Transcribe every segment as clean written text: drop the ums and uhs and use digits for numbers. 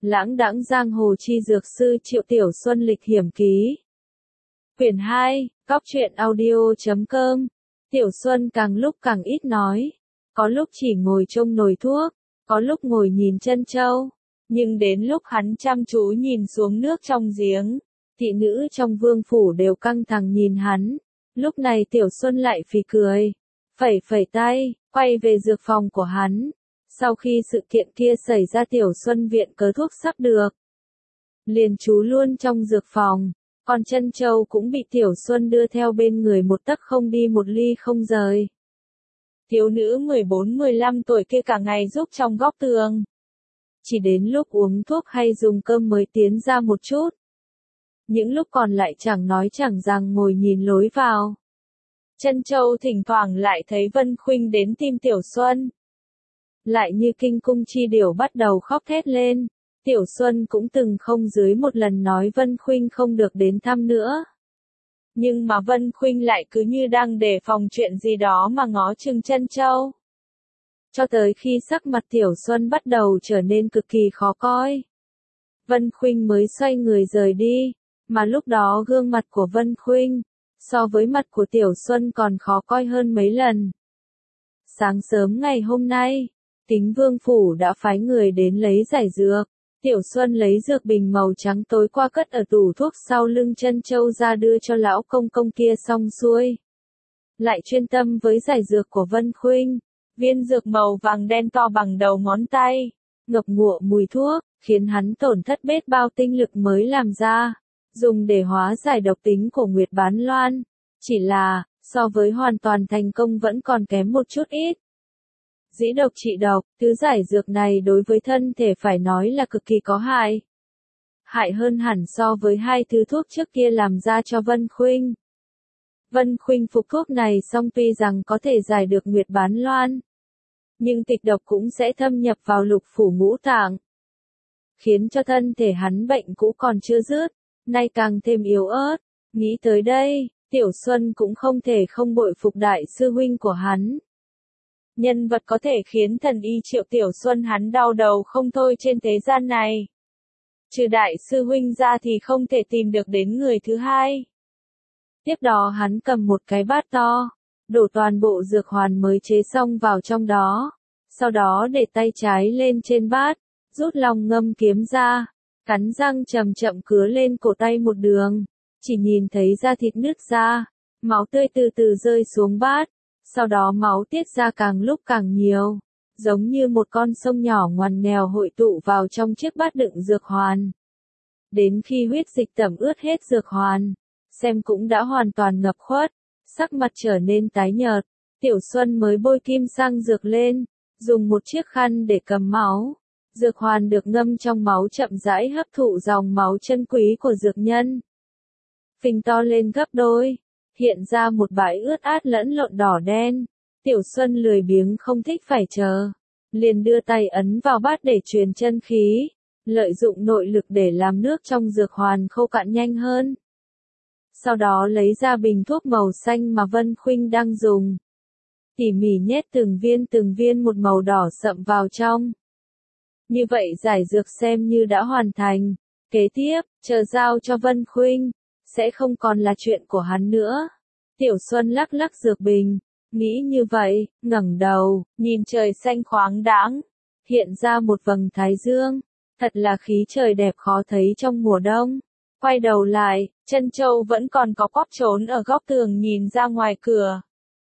Lãng đãng giang hồ chi dược sư Triệu Tiểu Xuân lịch hiểm ký. Quyển 2, Góc truyện audio.com. Tiểu Xuân càng lúc càng ít nói. Có lúc chỉ ngồi trông nồi thuốc, có lúc ngồi nhìn chân châu. Nhưng đến lúc hắn chăm chú nhìn xuống nước trong giếng, thị nữ trong vương phủ đều căng thẳng nhìn hắn. Lúc này Tiểu Xuân lại phì cười, phẩy phẩy tay, quay về dược phòng của hắn. Sau khi sự kiện kia xảy ra Tiểu Xuân viện cớ thuốc sắp được, liền trú luôn trong dược phòng, còn chân châu cũng bị Tiểu Xuân đưa theo bên người một tấc không đi một ly không rời. Thiếu nữ 14-15 tuổi kia cả ngày giúp trong góc tường. Chỉ đến lúc uống thuốc hay dùng cơm mới tiến ra một chút. Những lúc còn lại chẳng nói chẳng rằng ngồi nhìn lối vào. Chân châu thỉnh thoảng lại thấy Vân Khuynh đến tìm Tiểu Xuân. Lại như kinh cung chi điểu bắt đầu khóc thét lên. Tiểu Xuân cũng từng không dưới một lần nói Vân Khuynh không được đến thăm nữa. Nhưng mà Vân Khuynh lại cứ như đang đề phòng chuyện gì đó mà ngó chừng chân châu. Cho tới khi sắc mặt Tiểu Xuân bắt đầu trở nên cực kỳ khó coi, Vân Khuynh mới xoay người rời đi, mà lúc đó gương mặt của Vân Khuynh, so với mặt của Tiểu Xuân còn khó coi hơn mấy lần. Sáng sớm ngày hôm nay, Kính Vương Phủ đã phái người đến lấy giải dược. Tiểu Xuân lấy dược bình màu trắng tối qua cất ở tủ thuốc sau lưng chân châu ra đưa cho lão công công kia xong xuôi. Lại chuyên tâm với giải dược của Vân Khuynh. Viên dược màu vàng đen to bằng đầu ngón tay, ngập ngụa mùi thuốc, khiến hắn tổn thất biết bao tinh lực mới làm ra, dùng để hóa giải độc tính của Nguyệt Bán Loan. Chỉ là, so với hoàn toàn thành công vẫn còn kém một chút ít. Dĩ độc trị độc, thứ giải dược này đối với thân thể phải nói là cực kỳ có hại. Hại hơn hẳn so với hai thứ thuốc trước kia làm ra cho Vân Khuynh. Vân Khuynh phục thuốc này xong tuy rằng có thể giải được Nguyệt Bán Loan, nhưng kịch độc cũng sẽ thâm nhập vào lục phủ ngũ tạng, khiến cho thân thể hắn bệnh cũ còn chưa dứt, nay càng thêm yếu ớt. Nghĩ tới đây, Tiểu Xuân cũng không thể không bội phục đại sư huynh của hắn. Nhân vật có thể khiến thần y Triệu Tiểu Xuân hắn đau đầu không thôi trên thế gian này. Trừ đại sư huynh ra thì không thể tìm được đến người thứ hai. Tiếp đó hắn cầm một cái bát to, đổ toàn bộ dược hoàn mới chế xong vào trong đó. Sau đó để tay trái lên trên bát, rút lòng ngâm kiếm ra, cắn răng chậm chậm cứa lên cổ tay một đường. Chỉ nhìn thấy da thịt nứt ra, máu tươi từ từ rơi xuống bát. Sau đó máu tiết ra càng lúc càng nhiều, giống như một con sông nhỏ ngoằn nghèo hội tụ vào trong chiếc bát đựng dược hoàn. Đến khi huyết dịch tẩm ướt hết dược hoàn, xem cũng đã hoàn toàn ngập khuất, sắc mặt trở nên tái nhợt, Tiểu Xuân mới bôi kim sang dược lên, dùng một chiếc khăn để cầm máu. Dược hoàn được ngâm trong máu chậm rãi hấp thụ dòng máu chân quý của dược nhân. Phình to lên gấp đôi, hiện ra một bãi ướt át lẫn lộn đỏ đen. Tiểu Xuân lười biếng không thích phải chờ, liền đưa tay ấn vào bát để truyền chân khí, lợi dụng nội lực để làm nước trong dược hoàn khô cạn nhanh hơn. Sau đó lấy ra bình thuốc màu xanh mà Vân Khuynh đang dùng, tỉ mỉ nhét từng viên một màu đỏ sậm vào trong. Như vậy giải dược xem như đã hoàn thành. Kế tiếp, chờ giao cho Vân Khuynh, sẽ không còn là chuyện của hắn nữa. Tiểu Xuân lắc lắc dược bình, nghĩ như vậy, ngẩng đầu, nhìn trời xanh khoáng đãng, hiện ra một vầng thái dương, thật là khí trời đẹp khó thấy trong mùa đông. Quay đầu lại, chân châu vẫn còn có quắp trốn ở góc tường nhìn ra ngoài cửa.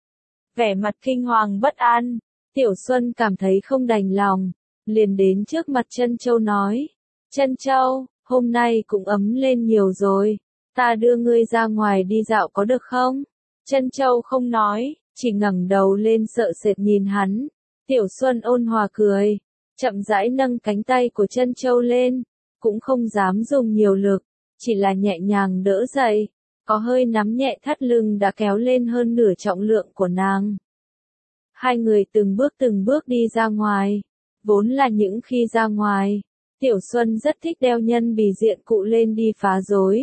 Vẻ mặt kinh hoàng bất an, Tiểu Xuân cảm thấy không đành lòng, liền đến trước mặt chân châu nói, chân châu, hôm nay cũng ấm lên nhiều rồi, ta đưa ngươi ra ngoài đi dạo có được không? Chân châu không nói, chỉ ngẩng đầu lên sợ sệt nhìn hắn. Tiểu Xuân ôn hòa cười, chậm rãi nâng cánh tay của chân châu lên, cũng không dám dùng nhiều lực, chỉ là nhẹ nhàng đỡ dậy, có hơi nắm nhẹ thắt lưng đã kéo lên hơn nửa trọng lượng của nàng. Hai người từng bước đi ra ngoài, vốn là những khi ra ngoài, Tiểu Xuân rất thích đeo nhân bì diện cụ lên đi phá rối.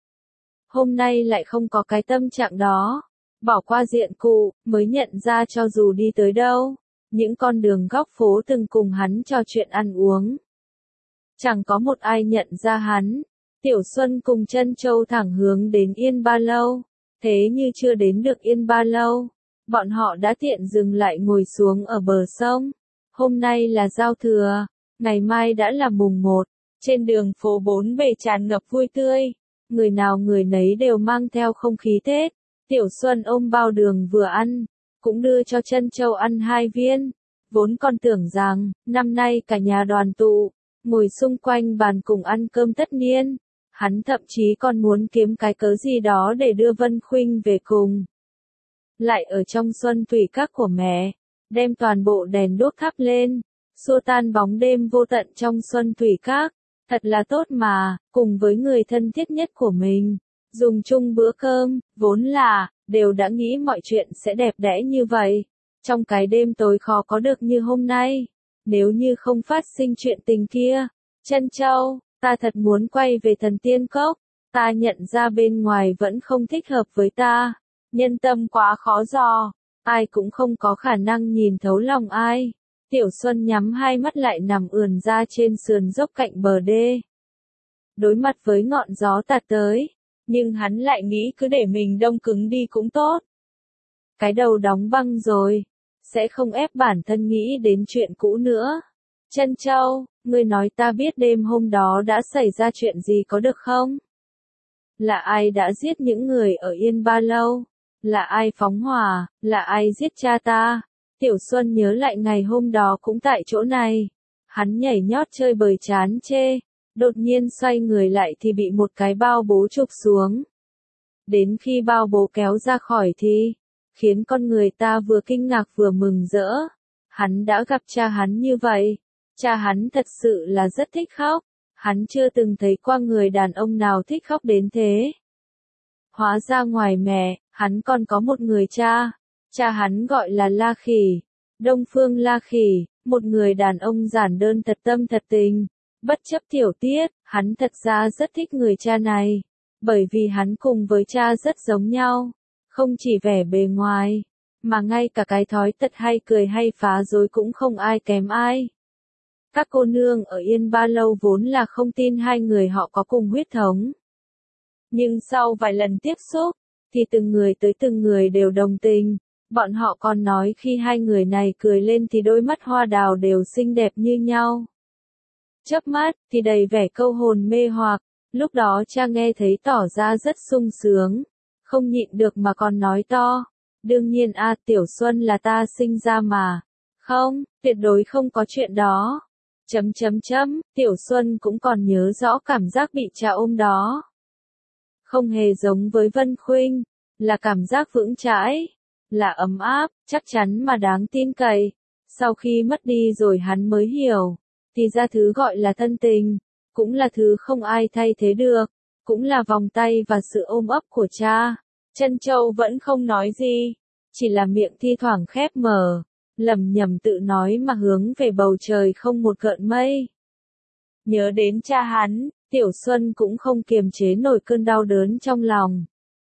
Hôm nay lại không có cái tâm trạng đó, bỏ qua diện cụ, mới nhận ra cho dù đi tới đâu, những con đường góc phố từng cùng hắn trò chuyện ăn uống. Chẳng có một ai nhận ra hắn. Tiểu Xuân cùng Trân Châu thẳng hướng đến Yên Ba Lâu. Thế như chưa đến được Yên Ba Lâu, bọn họ đã tiện dừng lại ngồi xuống ở bờ sông. Hôm nay là giao thừa, ngày mai đã là mùng 1. Trên đường phố bốn bề tràn ngập vui tươi. Người nào người nấy đều mang theo không khí Tết. Tiểu Xuân ôm bao đường vừa ăn, cũng đưa cho Trân Châu ăn 2 viên. Vốn còn tưởng rằng, năm nay cả nhà đoàn tụ, ngồi xung quanh bàn cùng ăn cơm tất niên. Hắn thậm chí còn muốn kiếm cái cớ gì đó để đưa Vân Khuynh về cùng. Lại ở trong xuân thủy các của mẹ, đem toàn bộ đèn đuốc thắp lên, xua tan bóng đêm vô tận trong xuân thủy các. Thật là tốt mà, cùng với người thân thiết nhất của mình, dùng chung bữa cơm, vốn là, đều đã nghĩ mọi chuyện sẽ đẹp đẽ như vậy. Trong cái đêm tối khó có được như hôm nay, nếu như không phát sinh chuyện tình kia. Trân Châu, ta thật muốn quay về Thần Tiên Cốc, ta nhận ra bên ngoài vẫn không thích hợp với ta. Nhân tâm quá khó dò, ai cũng không có khả năng nhìn thấu lòng ai. Tiểu Xuân nhắm hai mắt lại nằm ườn ra trên sườn dốc cạnh bờ đê. Đối mặt với ngọn gió tạt tới, nhưng hắn lại nghĩ cứ để mình đông cứng đi cũng tốt. Cái đầu đóng băng rồi, sẽ không ép bản thân nghĩ đến chuyện cũ nữa. Trân Châu, ngươi nói ta biết đêm hôm đó đã xảy ra chuyện gì có được không? Là ai đã giết những người ở Yên Ba Lâu? Là ai phóng hỏa? Là ai giết cha ta? Tiểu Xuân nhớ lại ngày hôm đó cũng tại chỗ này. Hắn nhảy nhót chơi bời chán chê. Đột nhiên xoay người lại thì bị một cái bao bố chụp xuống. Đến khi bao bố kéo ra khỏi thì, khiến con người ta vừa kinh ngạc vừa mừng rỡ. Hắn đã gặp cha hắn như vậy. Cha hắn thật sự là rất thích khóc. Hắn chưa từng thấy qua người đàn ông nào thích khóc đến thế. Hóa ra ngoài mẹ, hắn còn có một người cha. Cha hắn gọi là La Khỉ. Đông Phương La Khỉ, một người đàn ông giản đơn thật tâm thật tình. Bất chấp tiểu tiết, hắn thật ra rất thích người cha này. Bởi vì hắn cùng với cha rất giống nhau. Không chỉ vẻ bề ngoài, mà ngay cả cái thói tật hay cười hay phá rối cũng không ai kém ai. Các cô nương ở Yên Ba Lâu vốn là không tin hai người họ có cùng huyết thống. Nhưng sau vài lần tiếp xúc, thì từng người tới từng người đều đồng tình. Bọn họ còn nói khi hai người này cười lên thì đôi mắt hoa đào đều xinh đẹp như nhau. Chớp mắt, thì đầy vẻ câu hồn mê hoặc. Lúc đó cha nghe thấy tỏ ra rất sung sướng. Không nhịn được mà còn nói to. Đương nhiên Tiểu Xuân là ta sinh ra mà. Không, tuyệt đối không có chuyện đó. Tiểu Xuân cũng còn nhớ rõ cảm giác bị cha ôm đó. Không hề giống với Vân Khuynh, là cảm giác vững chãi, là ấm áp, chắc chắn mà đáng tin cậy. Sau khi mất đi rồi hắn mới hiểu, thì ra thứ gọi là thân tình, cũng là thứ không ai thay thế được, cũng là vòng tay và sự ôm ấp của cha. Trân Châu vẫn không nói gì, chỉ là miệng thi thoảng khép mở, lẩm nhẩm tự nói mà hướng về bầu trời không một gợn mây. Nhớ đến cha hắn, Tiểu Xuân cũng không kiềm chế nổi cơn đau đớn trong lòng.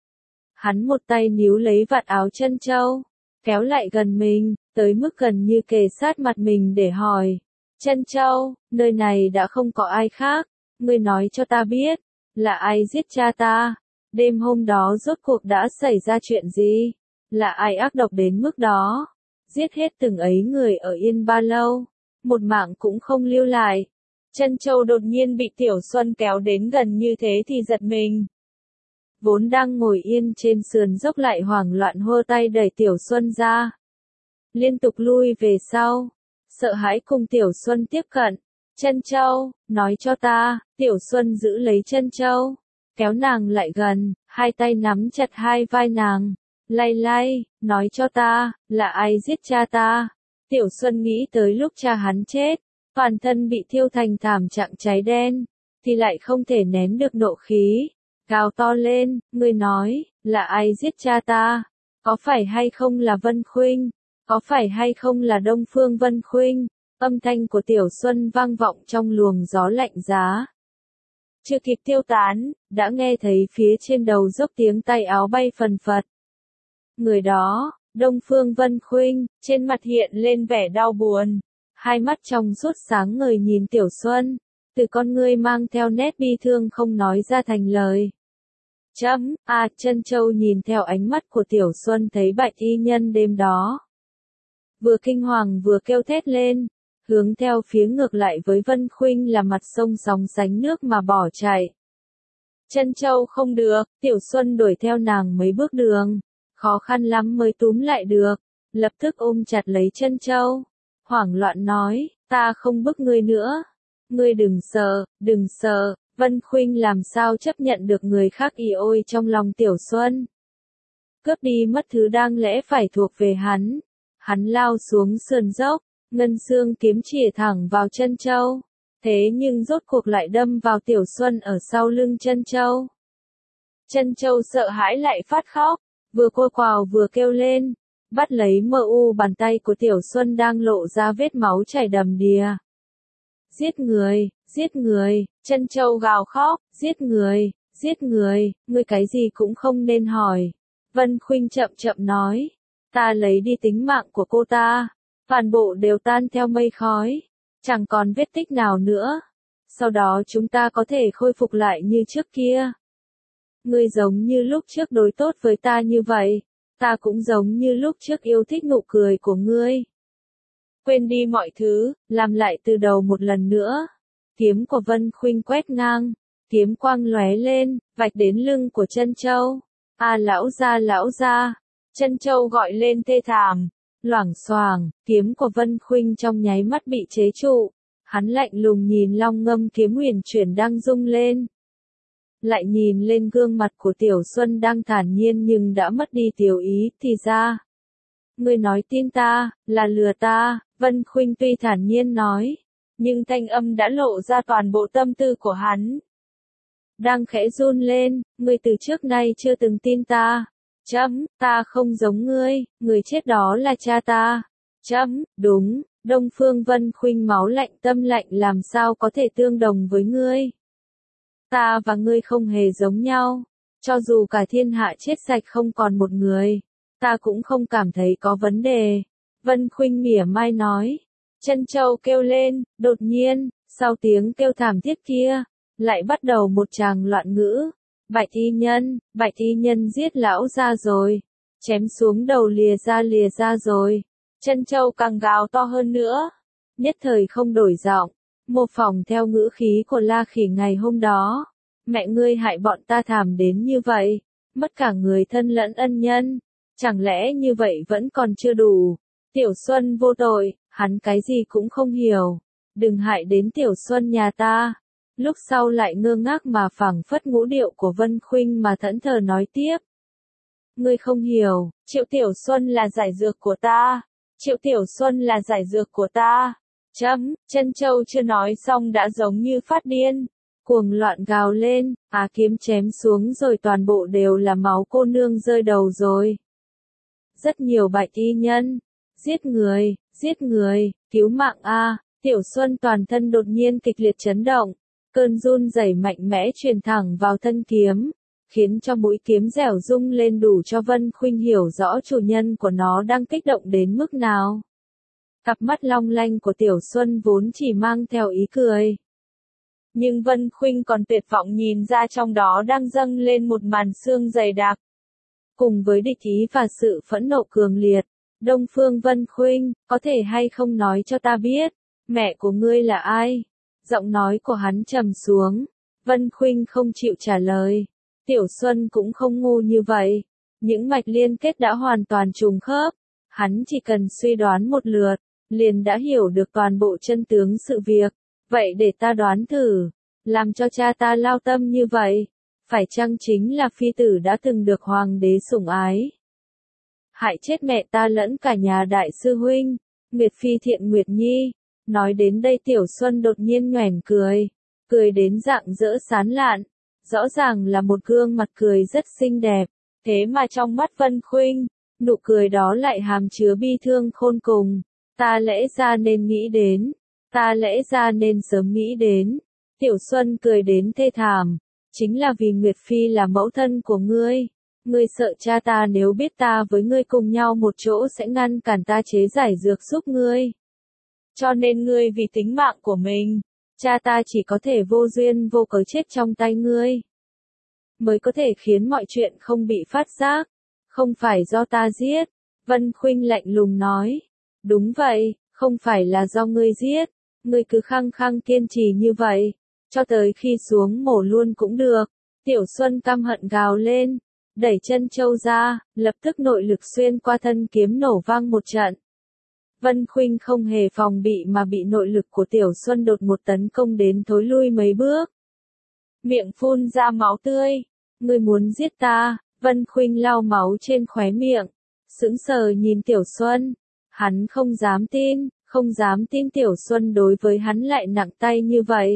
Hắn một tay níu lấy vạt áo Trân Châu, kéo lại gần mình, tới mức gần như kề sát mặt mình để hỏi. Trân Châu, nơi này đã không có ai khác, ngươi nói cho ta biết, là ai giết cha ta? Đêm hôm đó rốt cuộc đã xảy ra chuyện gì? Là ai ác độc đến mức đó? Giết hết từng ấy người ở Yên Ba Lâu, một mạng cũng không lưu lại. Trân Châu đột nhiên bị Tiểu Xuân kéo đến gần như thế thì giật mình. Vốn đang ngồi yên trên sườn dốc lại hoảng loạn hô tay đẩy Tiểu Xuân ra. Liên tục lui về sau, sợ hãi cùng Tiểu Xuân tiếp cận. Trân Châu, nói cho ta. Tiểu Xuân giữ lấy Trân Châu, kéo nàng lại gần, hai tay nắm chặt hai vai nàng. Lay, nói cho ta, là ai giết cha ta? Tiểu Xuân nghĩ tới lúc cha hắn chết, toàn thân bị thiêu thành thảm trạng cháy đen, thì lại không thể nén được nộ khí. Gào to lên, ngươi nói, là ai giết cha ta? Có phải hay không là Vân Khuynh? Có phải hay không là Đông Phương Vân Khuynh? Âm thanh của Tiểu Xuân vang vọng trong luồng gió lạnh giá. Chưa kịp tiêu tán, đã nghe thấy phía trên đầu dốc tiếng tay áo bay phần phật. Người đó, Đông Phương Vân Khuynh, trên mặt hiện lên vẻ đau buồn. Hai mắt trong suốt sáng ngời nhìn Tiểu Xuân. từ con ngươi mang theo nét bi thương không nói ra thành lời. Trân Châu nhìn theo ánh mắt của Tiểu Xuân thấy bạch y nhân đêm đó. Vừa kinh hoàng vừa kêu thét lên, hướng theo phía ngược lại với Vân Khuynh là mặt sông sóng sánh nước mà bỏ chạy. Trân Châu không được, Tiểu Xuân đuổi theo nàng mấy bước đường, khó khăn lắm mới túm lại được, lập tức ôm chặt lấy Trân Châu, hoảng loạn nói, ta không bức ngươi nữa, ngươi đừng sợ, Vân Khuynh làm sao chấp nhận được người khác ỉ ôi trong lòng Tiểu Xuân. Cướp đi mất thứ đang lẽ phải thuộc về hắn lao xuống sườn dốc, ngân xương kiếm chĩa thẳng vào Trân Châu, thế nhưng rốt cuộc lại đâm vào Tiểu Xuân ở sau lưng Trân Châu. Trân Châu sợ hãi lại phát khóc, vừa cô quào vừa kêu lên, bắt lấy bàn tay của Tiểu Xuân đang lộ ra vết máu chảy đầm đìa. Giết người, Trân Châu gào khóc, giết người, ngươi cái gì cũng không nên hỏi. Vân Khuynh chậm chậm nói, ta lấy đi tính mạng của cô ta, toàn bộ đều tan theo mây khói, chẳng còn vết tích nào nữa. Sau đó chúng ta có thể khôi phục lại như trước kia. Ngươi giống như lúc trước đối tốt với ta như vậy, ta cũng giống như lúc trước yêu thích nụ cười của ngươi. Quên đi mọi thứ, làm lại từ đầu một lần nữa. Kiếm của Vân Khuynh quét ngang, kiếm quang lóe lên, vạch đến lưng của Trân Châu. Lão gia, Trân Châu gọi lên thê thảm, loảng xoảng, kiếm của Vân Khuynh trong nháy mắt bị chế trụ. Hắn lạnh lùng nhìn long ngâm kiếm huyền chuyển đang rung lên. Lại nhìn lên gương mặt của Tiểu Xuân đang thản nhiên nhưng đã mất đi tiểu ý, thì ra. Ngươi nói tin ta, là lừa ta, Vân Khuynh tuy thản nhiên nói, nhưng thanh âm đã lộ ra toàn bộ tâm tư của hắn. Đang khẽ run lên, ngươi từ trước nay chưa từng tin ta. Ta không giống ngươi, người chết đó là cha ta. Đúng, Đông Phương Vân Khuynh máu lạnh tâm lạnh làm sao có thể tương đồng với ngươi. Ta và ngươi không hề giống nhau, cho dù cả thiên hạ chết sạch không còn một người, ta cũng không cảm thấy có vấn đề. Vân Khuynh mỉa mai nói. Trân Châu kêu lên, đột nhiên, sau tiếng kêu thảm thiết kia, lại bắt đầu một tràng loạn ngữ. Bạch y nhân giết lão gia rồi, chém xuống đầu lìa ra rồi. Trân Châu càng gào to hơn nữa, nhất thời không đổi giọng, mô phỏng theo ngữ khí của La Khỉ ngày hôm đó. Mẹ ngươi hại bọn ta thảm đến như vậy, mất cả người thân lẫn ân nhân, chẳng lẽ như vậy vẫn còn chưa đủ. Tiểu Xuân vô tội, hắn cái gì cũng không hiểu, đừng hại đến Tiểu Xuân nhà ta. Lúc sau lại ngơ ngác mà phảng phất ngũ điệu của Vân Khuynh mà thẫn thờ nói tiếp. Ngươi không hiểu, Triệu Tiểu Xuân là giải dược của ta. Triệu Tiểu Xuân là giải dược của ta. Trân Châu chưa nói xong đã giống như phát điên, cuồng loạn gào lên, kiếm chém xuống rồi toàn bộ đều là máu cô nương rơi đầu rồi. Rất nhiều bạch y nhân, giết người, cứu mạng a. Tiểu Xuân toàn thân đột nhiên kịch liệt chấn động, cơn run rẩy mạnh mẽ truyền thẳng vào thân kiếm, khiến cho mũi kiếm dẻo rung lên đủ cho Vân Khuynh hiểu rõ chủ nhân của nó đang kích động đến mức nào. Cặp mắt long lanh của Tiểu Xuân vốn chỉ mang theo ý cười. Nhưng Vân Khuynh còn tuyệt vọng nhìn ra trong đó đang dâng lên một màn sương dày đặc. Cùng với địch ý và sự phẫn nộ cường liệt, Đông Phương Vân Khuynh, có thể hay không nói cho ta biết, mẹ của ngươi là ai? Giọng nói của hắn trầm xuống, Vân Khuynh không chịu trả lời. Tiểu Xuân cũng không ngu như vậy, những mạch liên kết đã hoàn toàn trùng khớp, hắn chỉ cần suy đoán một lượt, liền đã hiểu được toàn bộ chân tướng sự việc. Vậy để ta đoán thử, làm cho cha ta lao tâm như vậy, phải chăng chính là phi tử đã từng được hoàng đế sủng ái? Hại chết mẹ ta lẫn cả nhà đại sư huynh, Nguyệt Phi Thiện Nguyệt Nhi. Nói đến đây Tiểu Xuân đột nhiên nhoẻn cười đến rạng rỡ sán lạn, rõ ràng là một gương mặt cười rất xinh đẹp, thế mà trong mắt Vân Khuynh, nụ cười đó lại hàm chứa bi thương khôn cùng. Ta lẽ ra nên nghĩ đến, ta lẽ ra nên sớm nghĩ đến. Tiểu Xuân cười đến thê thảm, chính là vì Nguyệt Phi là mẫu thân của ngươi. Ngươi sợ cha ta nếu biết ta với ngươi cùng nhau một chỗ sẽ ngăn cản ta chế giải dược giúp ngươi. Cho nên ngươi vì tính mạng của mình, cha ta chỉ có thể vô duyên vô cớ chết trong tay ngươi. Mới có thể khiến mọi chuyện không bị phát giác. Không phải do ta giết. Vân Khuynh lạnh lùng nói. Đúng vậy, không phải là do ngươi giết. Ngươi cứ khăng khăng kiên trì như vậy. Cho tới khi xuống mổ luôn cũng được. Tiểu Xuân căm hận gào lên. Đẩy chân châu ra, lập tức nội lực xuyên qua thân kiếm nổ vang một trận. Vân Khuynh không hề phòng bị mà bị nội lực của Tiểu Xuân đột một tấn công đến thối lui mấy bước. Miệng phun ra máu tươi. Ngươi muốn giết ta? Vân Khuynh lau máu trên khóe miệng. Sững sờ nhìn Tiểu Xuân. Hắn không dám tin Tiểu Xuân đối với hắn lại nặng tay như vậy.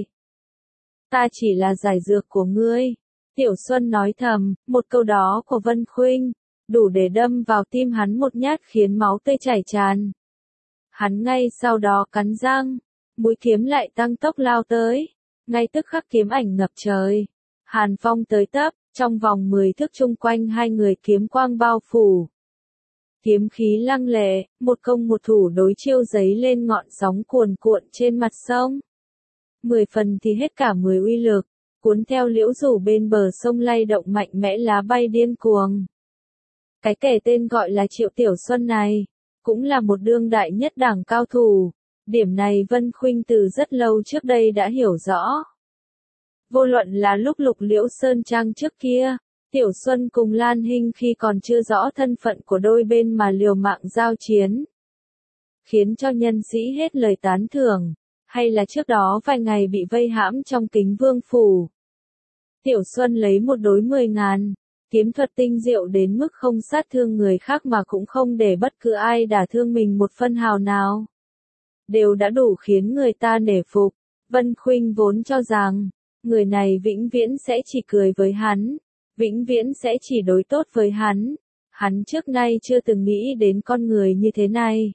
Ta chỉ là giải dược của ngươi. Tiểu Xuân nói thầm, một câu đó của Vân Khuynh, đủ để đâm vào tim hắn một nhát khiến máu tươi chảy tràn. Hắn ngay sau đó cắn răng, mũi kiếm lại tăng tốc lao tới. Ngay tức khắc kiếm ảnh ngập trời. Hàn phong tới tấp, trong vòng 10 thước chung quanh hai người kiếm quang bao phủ. Kiếm khí lăng lệ, một công một thủ đối chiêu giấy lên ngọn sóng cuồn cuộn trên mặt sông. 10 phần thì hết cả 10 uy lực, cuốn theo liễu rủ bên bờ sông lay động mạnh mẽ lá bay điên cuồng. Cái kẻ tên gọi là Triệu Tiểu Xuân này, cũng là một đương đại nhất đẳng cao thủ. Điểm này Vân Khuynh từ rất lâu trước đây đã hiểu rõ. Vô luận là lúc Lục Liễu Sơn Trang trước kia, Tiểu Xuân cùng Lan Hinh khi còn chưa rõ thân phận của đôi bên mà liều mạng giao chiến, khiến cho nhân sĩ hết lời tán thưởng, hay là trước đó vài ngày bị vây hãm trong Kính Vương phủ. Tiểu Xuân lấy một đối 10.000, kiếm thuật tinh diệu đến mức không sát thương người khác mà cũng không để bất cứ ai đả thương mình một phân hào nào. Đều đã đủ khiến người ta nể phục. Vân Khuynh vốn cho rằng, người này vĩnh viễn sẽ chỉ cười với hắn, vĩnh viễn sẽ chỉ đối tốt với hắn. Hắn trước nay chưa từng nghĩ đến con người như thế này.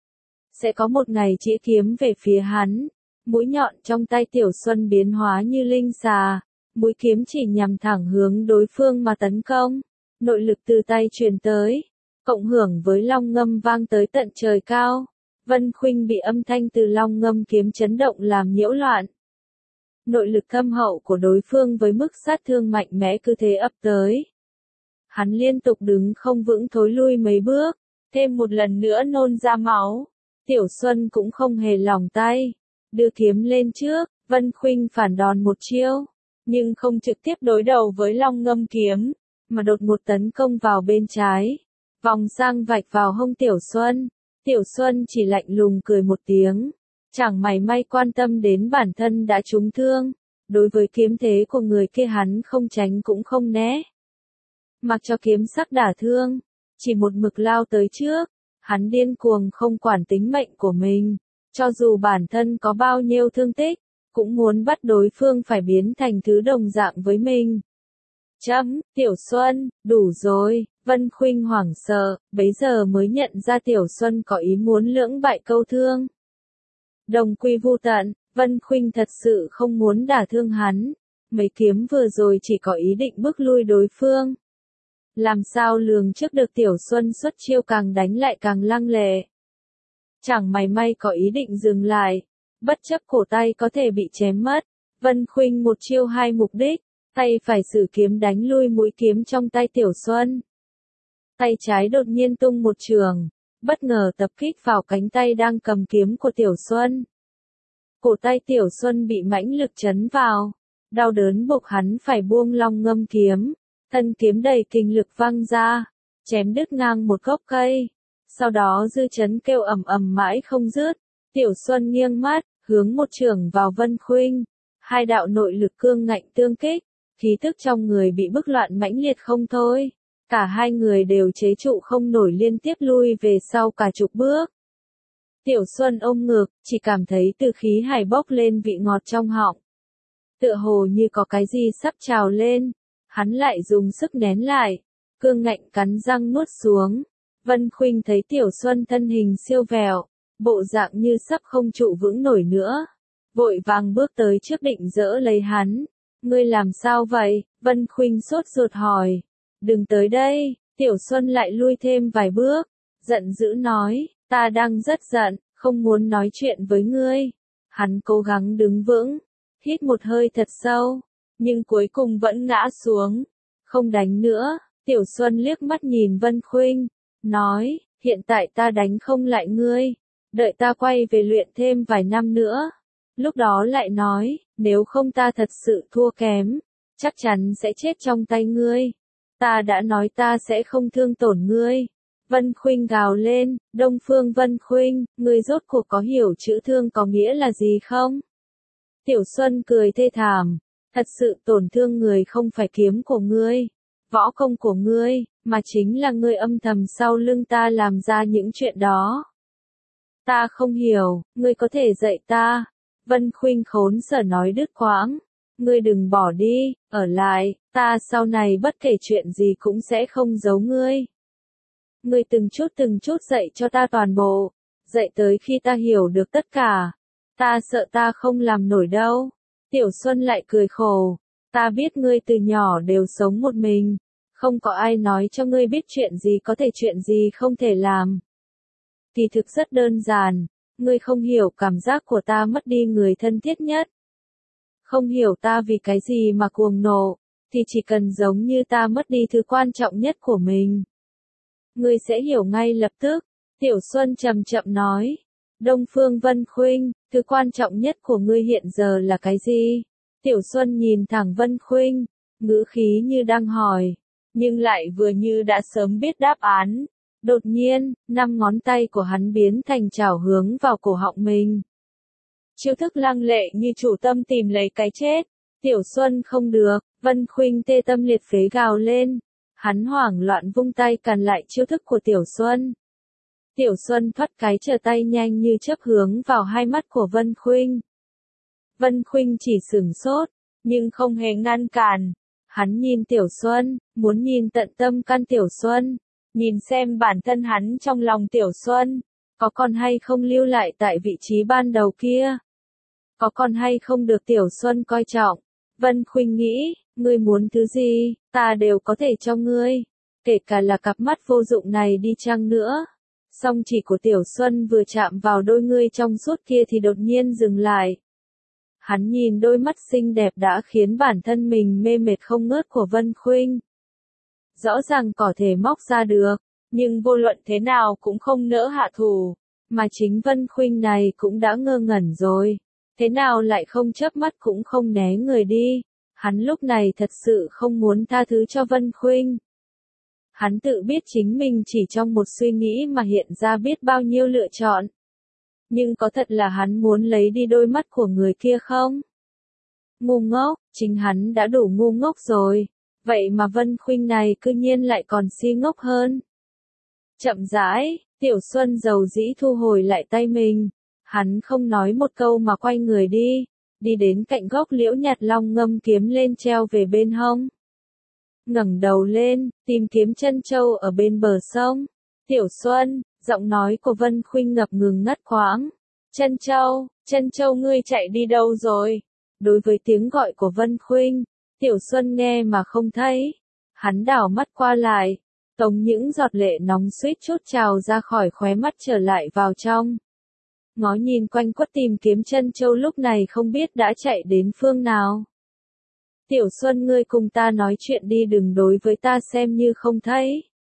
Sẽ có một ngày chĩa kiếm về phía hắn, mũi nhọn trong tay Tiểu Xuân biến hóa như linh xà, mũi kiếm chỉ nhằm thẳng hướng đối phương mà tấn công. Nội lực từ tay truyền tới, cộng hưởng với long ngâm vang tới tận trời cao. Vân Khuynh bị âm thanh từ long ngâm kiếm chấn động làm nhiễu loạn. Nội lực thâm hậu của đối phương với mức sát thương mạnh mẽ cứ thế ập tới. Hắn liên tục đứng không vững thối lui mấy bước, thêm một lần nữa nôn ra máu. Tiểu Xuân cũng không hề lỏng tay, đưa kiếm lên trước. Vân Khuynh phản đòn một chiêu, nhưng không trực tiếp đối đầu với long ngâm kiếm, mà đột một tấn công vào bên trái, vòng sang vạch vào hông Tiểu Xuân. Tiểu Xuân chỉ lạnh lùng cười một tiếng, chẳng mảy may quan tâm đến bản thân đã trúng thương. Đối với kiếm thế của người kia hắn không tránh cũng không né, mặc cho kiếm sắc đả thương, chỉ một mực lao tới trước. Hắn điên cuồng không quản tính mệnh của mình, cho dù bản thân có bao nhiêu thương tích, cũng muốn bắt đối phương phải biến thành thứ đồng dạng với mình. Tiểu Xuân, đủ rồi. Vân Khuynh hoảng sợ, bấy giờ mới nhận ra Tiểu Xuân có ý muốn lưỡng bại câu thương. Đồng quy vu tận, Vân Khuynh thật sự không muốn đả thương hắn. Mấy kiếm vừa rồi chỉ có ý định bức lui đối phương. Làm sao lường trước được Tiểu Xuân xuất chiêu càng đánh lại càng lăng lệ. Chẳng mảy may có ý định dừng lại, bất chấp cổ tay có thể bị chém mất. Vân Khuynh một chiêu hai mục đích, tay phải sử kiếm đánh lui mũi kiếm trong tay Tiểu Xuân. Tay trái đột nhiên tung một chưởng, bất ngờ tập kích vào cánh tay đang cầm kiếm của Tiểu Xuân. Cổ tay Tiểu Xuân bị mãnh lực chấn vào, đau đớn buộc hắn phải buông long ngâm kiếm, thân kiếm đầy kinh lực văng ra, chém đứt ngang một gốc cây. Sau đó dư chấn kêu ầm ầm mãi không dứt. Tiểu Xuân nghiêng mắt, hướng một chưởng vào Vân Khuynh. Hai đạo nội lực cương ngạnh tương kích, khí tức trong người bị bức loạn mãnh liệt không thôi. Cả hai người đều chế trụ không nổi liên tiếp lui về sau cả chục bước. Tiểu Xuân ôm ngực, chỉ cảm thấy từ khí hải bốc lên vị ngọt trong họng. Tựa hồ như có cái gì sắp trào lên, hắn lại dùng sức nén lại, cương ngạnh cắn răng nuốt xuống. Vân Khuynh thấy Tiểu Xuân thân hình siêu vẹo, bộ dạng như sắp không trụ vững nổi nữa, vội vàng bước tới trước định dỡ lấy hắn. Ngươi làm sao vậy? Vân Khuynh sốt ruột hỏi. Đừng tới đây. Tiểu Xuân lại lui thêm vài bước, giận dữ nói, ta đang rất giận, không muốn nói chuyện với ngươi. Hắn cố gắng đứng vững, hít một hơi thật sâu, nhưng cuối cùng vẫn ngã xuống. Không đánh nữa, Tiểu Xuân liếc mắt nhìn Vân Khuynh, nói, hiện tại ta đánh không lại ngươi, đợi ta quay về luyện thêm vài năm nữa. Lúc đó lại nói, nếu không ta thật sự thua kém, chắc chắn sẽ chết trong tay ngươi. Ta đã nói ta sẽ không thương tổn ngươi. Vân Khuynh gào lên, Đông Phương Vân Khuynh, ngươi rốt cuộc có hiểu chữ thương có nghĩa là gì không? Tiểu Xuân cười thê thảm, thật sự tổn thương người không phải kiếm của ngươi, võ công của ngươi, mà chính là ngươi âm thầm sau lưng ta làm ra những chuyện đó. Ta không hiểu, ngươi có thể dạy ta. Vân Khuynh khốn sở nói đứt quãng. Ngươi đừng bỏ đi, ở lại, ta sau này bất kể chuyện gì cũng sẽ không giấu ngươi. Ngươi từng chút dạy cho ta toàn bộ, dạy tới khi ta hiểu được tất cả. Ta sợ ta không làm nổi đâu. Tiểu Xuân lại cười khổ. Ta biết ngươi từ nhỏ đều sống một mình. Không có ai nói cho ngươi biết chuyện gì có thể chuyện gì không thể làm. Kỳ thực rất đơn giản. Ngươi không hiểu cảm giác của ta mất đi người thân thiết nhất. Không hiểu ta vì cái gì mà cuồng nộ. Thì chỉ cần giống như ta mất đi thứ quan trọng nhất của mình. Ngươi sẽ hiểu ngay lập tức. Tiểu Xuân chậm chậm nói. Đông Phương Vân Khuynh, thứ quan trọng nhất của ngươi hiện giờ là cái gì? Tiểu Xuân nhìn thẳng Vân Khuynh, ngữ khí như đang hỏi, nhưng lại vừa như đã sớm biết đáp án. Đột nhiên, 5 ngón tay của hắn biến thành chảo hướng vào cổ họng mình. Chiêu thức lăng lệ như chủ tâm tìm lấy cái chết. Tiểu Xuân không được, Vân Khuynh tê tâm liệt phế gào lên. Hắn hoảng loạn vung tay cản lại chiêu thức của Tiểu Xuân. Tiểu Xuân thoát cái trở tay nhanh như chớp hướng vào hai mắt của Vân Khuynh. Vân Khuynh chỉ sửng sốt, nhưng không hề ngăn cản. Hắn nhìn Tiểu Xuân, muốn nhìn tận tâm can Tiểu Xuân, nhìn xem bản thân hắn trong lòng Tiểu Xuân, có còn hay không lưu lại tại vị trí ban đầu kia. Có còn hay không được Tiểu Xuân coi trọng. Vân Khuynh nghĩ, ngươi muốn thứ gì, ta đều có thể cho ngươi, kể cả là cặp mắt vô dụng này đi chăng nữa. Song chỉ của Tiểu Xuân vừa chạm vào đôi ngươi trong suốt kia thì đột nhiên dừng lại. Hắn nhìn đôi mắt xinh đẹp đã khiến bản thân mình mê mệt không ngớt của Vân Khuynh. Rõ ràng có thể móc ra được, nhưng vô luận thế nào cũng không nỡ hạ thủ, mà chính Vân Khuynh này cũng đã ngơ ngẩn rồi. Thế nào lại không chớp mắt cũng không né người đi. Hắn lúc này thật sự không muốn tha thứ cho Vân Khuynh. Hắn tự biết chính mình chỉ trong một suy nghĩ mà hiện ra biết bao nhiêu lựa chọn. Nhưng có thật là hắn muốn lấy đi đôi mắt của người kia không? Ngu ngốc, chính hắn đã đủ ngu ngốc rồi. Vậy mà Vân Khuynh này cư nhiên lại còn si ngốc hơn. Chậm rãi, Tiểu Xuân dầu dĩ thu hồi lại tay mình. Hắn không nói một câu mà quay người đi. Đi đến cạnh gốc liễu nhạt long ngâm kiếm lên treo về bên hông. Ngẩng đầu lên, tìm kiếm chân châu ở bên bờ sông. Tiểu Xuân, giọng nói của Vân Khuynh ngập ngừng ngắt quãng. Chân châu ngươi chạy đi đâu rồi? Đối với tiếng gọi của Vân Khuynh, Tiểu Xuân nghe mà không thấy. Hắn đảo mắt qua lại, tống những giọt lệ nóng suýt chút trào ra khỏi khóe mắt trở lại vào trong. Ngó nhìn quanh quất tìm kiếm chân châu lúc này không biết đã chạy đến phương nào. Tiểu Xuân ngươi cùng ta nói chuyện đi đừng đối với ta xem như không thấy.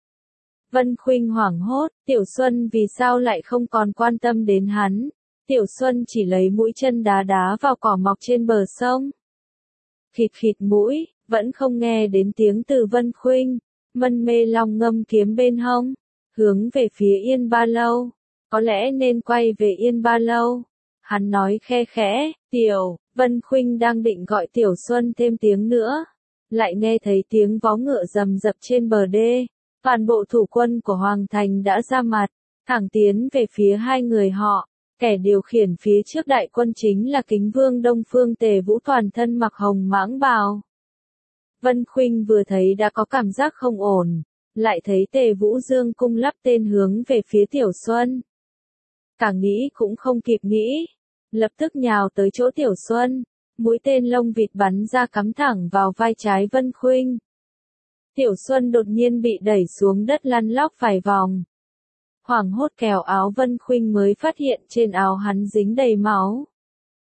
Vân Khuynh hoảng hốt, Tiểu Xuân vì sao lại không còn quan tâm đến hắn. Tiểu Xuân chỉ lấy mũi chân đá đá vào cỏ mọc trên bờ sông. Khịt khịt mũi, vẫn không nghe đến tiếng từ Vân Khuynh, mân mê long ngâm kiếm bên hông, hướng về phía Yên Ba Lâu. Có lẽ nên quay về Yên Ba Lâu. Hắn nói khe khẽ, Vân Khuynh đang định gọi Tiểu Xuân thêm tiếng nữa. Lại nghe thấy tiếng vó ngựa rầm rập trên bờ đê. Toàn bộ thủ quân của Hoàng Thành đã ra mặt, thẳng tiến về phía hai người họ. Kẻ điều khiển phía trước đại quân chính là Kính Vương Đông Phương Tề Vũ toàn thân mặc hồng mãng bào. Vân Khuynh vừa thấy đã có cảm giác không ổn, lại thấy Tề Vũ dương cung lắp tên hướng về phía Tiểu Xuân. Cả nghĩ cũng không kịp nghĩ, lập tức nhào tới chỗ Tiểu Xuân, mũi tên lông vịt bắn ra cắm thẳng vào vai trái Vân Khuynh. Tiểu Xuân đột nhiên bị đẩy xuống đất lăn lóc vài vòng. Hoảng hốt kéo áo Vân Khuynh mới phát hiện trên áo hắn dính đầy máu.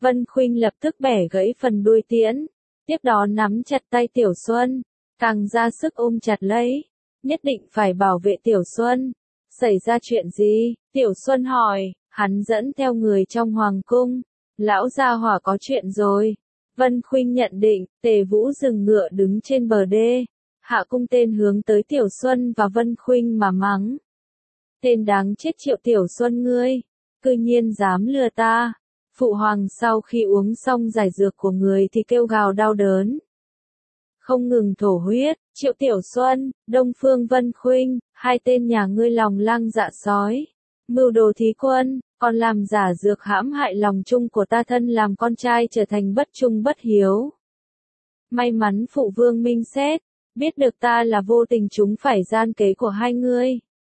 Vân Khuynh lập tức bẻ gãy phần đuôi tiễn, tiếp đó nắm chặt tay Tiểu Xuân, càng ra sức ôm chặt lấy, nhất định phải bảo vệ Tiểu Xuân. Xảy ra chuyện gì? Tiểu Xuân hỏi, hắn dẫn theo người trong hoàng cung, lão gia hỏa có chuyện rồi. Vân Khuynh nhận định, Tề Vũ dừng ngựa đứng trên bờ đê, hạ cung tên hướng tới Tiểu Xuân và Vân Khuynh mà mắng. Tên đáng chết Triệu Tiểu Xuân ngươi, cư nhiên dám lừa ta. Phụ hoàng sau khi uống xong giải dược của người thì kêu gào đau đớn, không ngừng thổ huyết. Triệu Tiểu Xuân, Đông Phương Vân Khuynh, hai tên nhà ngươi lòng lang dạ sói, mưu đồ thí quân, còn làm giả dược hãm hại lòng chung của ta, thân làm con trai trở thành bất trung bất hiếu. May mắn phụ vương minh xét, biết được ta là vô tình chúng phải gian kế của hai ngươi,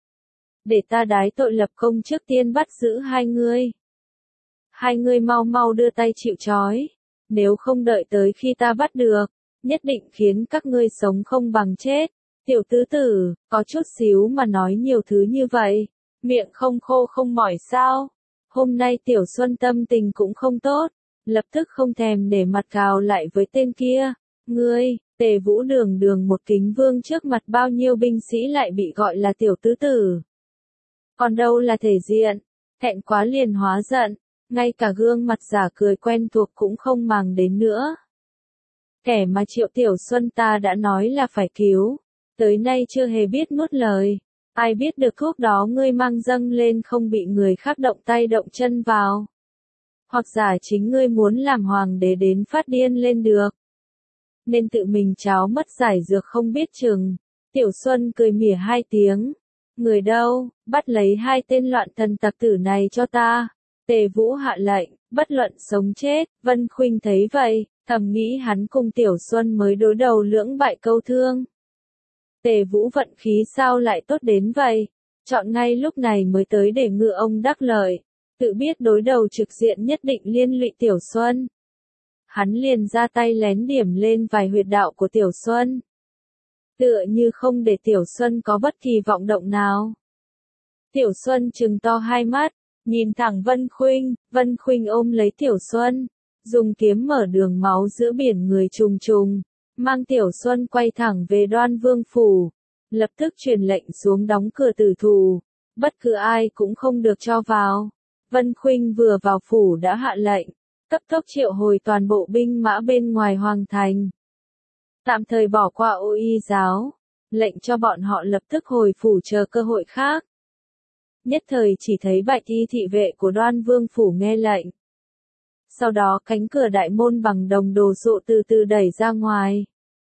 để ta đái tội lập công, trước tiên bắt giữ hai ngươi. Hai ngươi mau mau đưa tay chịu trói, nếu không đợi tới khi ta bắt được, nhất định khiến các ngươi sống không bằng chết. Tiểu tứ tử, có chút xíu mà nói nhiều thứ như vậy, miệng không khô không mỏi sao? Hôm nay Tiểu Xuân tâm tình cũng không tốt, lập tức không thèm để mặt cào lại với tên kia. Ngươi, Tề Vũ đường đường một kính vương trước mặt bao nhiêu binh sĩ lại bị gọi là tiểu tứ tử. Còn đâu là thể diện, thẹn quá liền hóa giận, ngay cả gương mặt giả cười quen thuộc cũng không màng đến nữa. Kẻ mà Triệu Tiểu Xuân ta đã nói là phải cứu, tới nay chưa hề biết nuốt lời. Ai biết được thuốc đó ngươi mang dâng lên không bị người khác động tay động chân vào. Hoặc giả chính ngươi muốn làm hoàng đế đến phát điên lên được, nên tự mình cháo mất giải dược không biết chừng. Tiểu Xuân cười mỉa hai tiếng. Người đâu, bắt lấy hai tên loạn thần tặc tử này cho ta. Tề Vũ hạ lệnh, bất luận sống chết. Vân Khuynh thấy vậy, thầm nghĩ hắn cùng Tiểu Xuân mới đối đầu lưỡng bại câu thương. Tề Vũ vận khí sao lại tốt đến vậy, chọn ngay lúc này mới tới để ngựa ông đắc lợi, tự biết đối đầu trực diện nhất định liên lụy Tiểu Xuân. Hắn liền ra tay lén điểm lên vài huyệt đạo của Tiểu Xuân, tựa như không để Tiểu Xuân có bất kỳ vọng động nào. Tiểu Xuân trừng to hai mắt, nhìn thẳng Vân Khuynh ôm lấy Tiểu Xuân, dùng kiếm mở đường máu giữa biển người trùng trùng, mang Tiểu Xuân quay thẳng về Đoan Vương phủ, lập tức truyền lệnh xuống đóng cửa tử thủ, bất cứ ai cũng không được cho vào. Vân Khuynh vừa vào phủ đã hạ lệnh, cấp tốc triệu hồi toàn bộ binh mã bên ngoài hoàng thành, tạm thời bỏ qua Ô Y giáo, lệnh cho bọn họ lập tức hồi phủ chờ cơ hội khác. Nhất thời chỉ thấy bạch y thị vệ của Đoan Vương phủ nghe lệnh. Sau đó cánh cửa đại môn bằng đồng đồ sộ từ từ đẩy ra ngoài.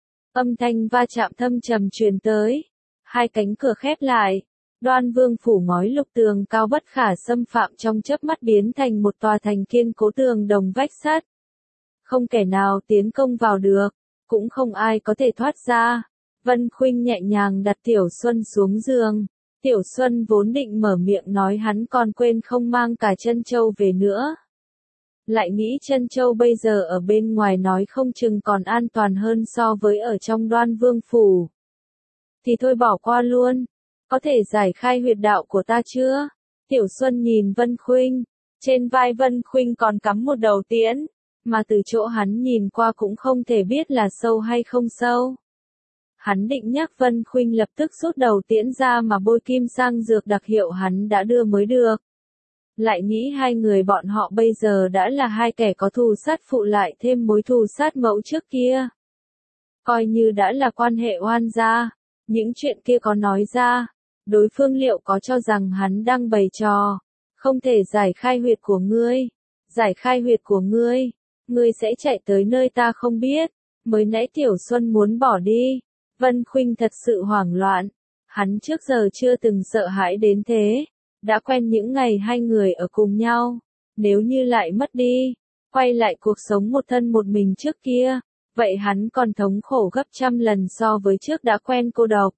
Âm thanh va chạm thâm trầm truyền tới. Hai cánh cửa khép lại. Đoan Vương phủ ngói lục tường cao bất khả xâm phạm trong chớp mắt biến thành một tòa thành kiên cố tường đồng vách sắt. Không kẻ nào tiến công vào được, cũng không ai có thể thoát ra. Vân Khuynh nhẹ nhàng đặt Tiểu Xuân xuống giường. Tiểu Xuân vốn định mở miệng nói hắn còn quên không mang cả Trân Châu về nữa. Lại nghĩ Trân Châu bây giờ ở bên ngoài nói không chừng còn an toàn hơn so với ở trong Đoan Vương phủ. Thì thôi bỏ qua luôn, có thể giải khai huyệt đạo của ta chưa? Tiểu Xuân nhìn Vân Khuynh, trên vai Vân Khuynh còn cắm một đầu tiễn, mà từ chỗ hắn nhìn qua cũng không thể biết là sâu hay không sâu. Hắn định nhắc Vân Khuynh lập tức rút đầu tiễn ra mà bôi kim sang dược đặc hiệu hắn đã đưa mới được. Lại nghĩ hai người bọn họ bây giờ đã là hai kẻ có thù sát phụ lại thêm mối thù sát mẫu trước kia. Coi như đã là quan hệ oan gia, những chuyện kia có nói ra, đối phương liệu có cho rằng hắn đang bày trò, không thể giải khai huyệt của ngươi, giải khai huyệt của ngươi sẽ chạy tới nơi ta không biết. Mới nãy Tiểu Xuân muốn bỏ đi, Vân Khuynh thật sự hoảng loạn, hắn trước giờ chưa từng sợ hãi đến thế. Đã quen những ngày hai người ở cùng nhau, nếu như lại mất đi, quay lại cuộc sống một thân một mình trước kia, vậy hắn còn thống khổ gấp trăm lần so với trước đã quen cô độc.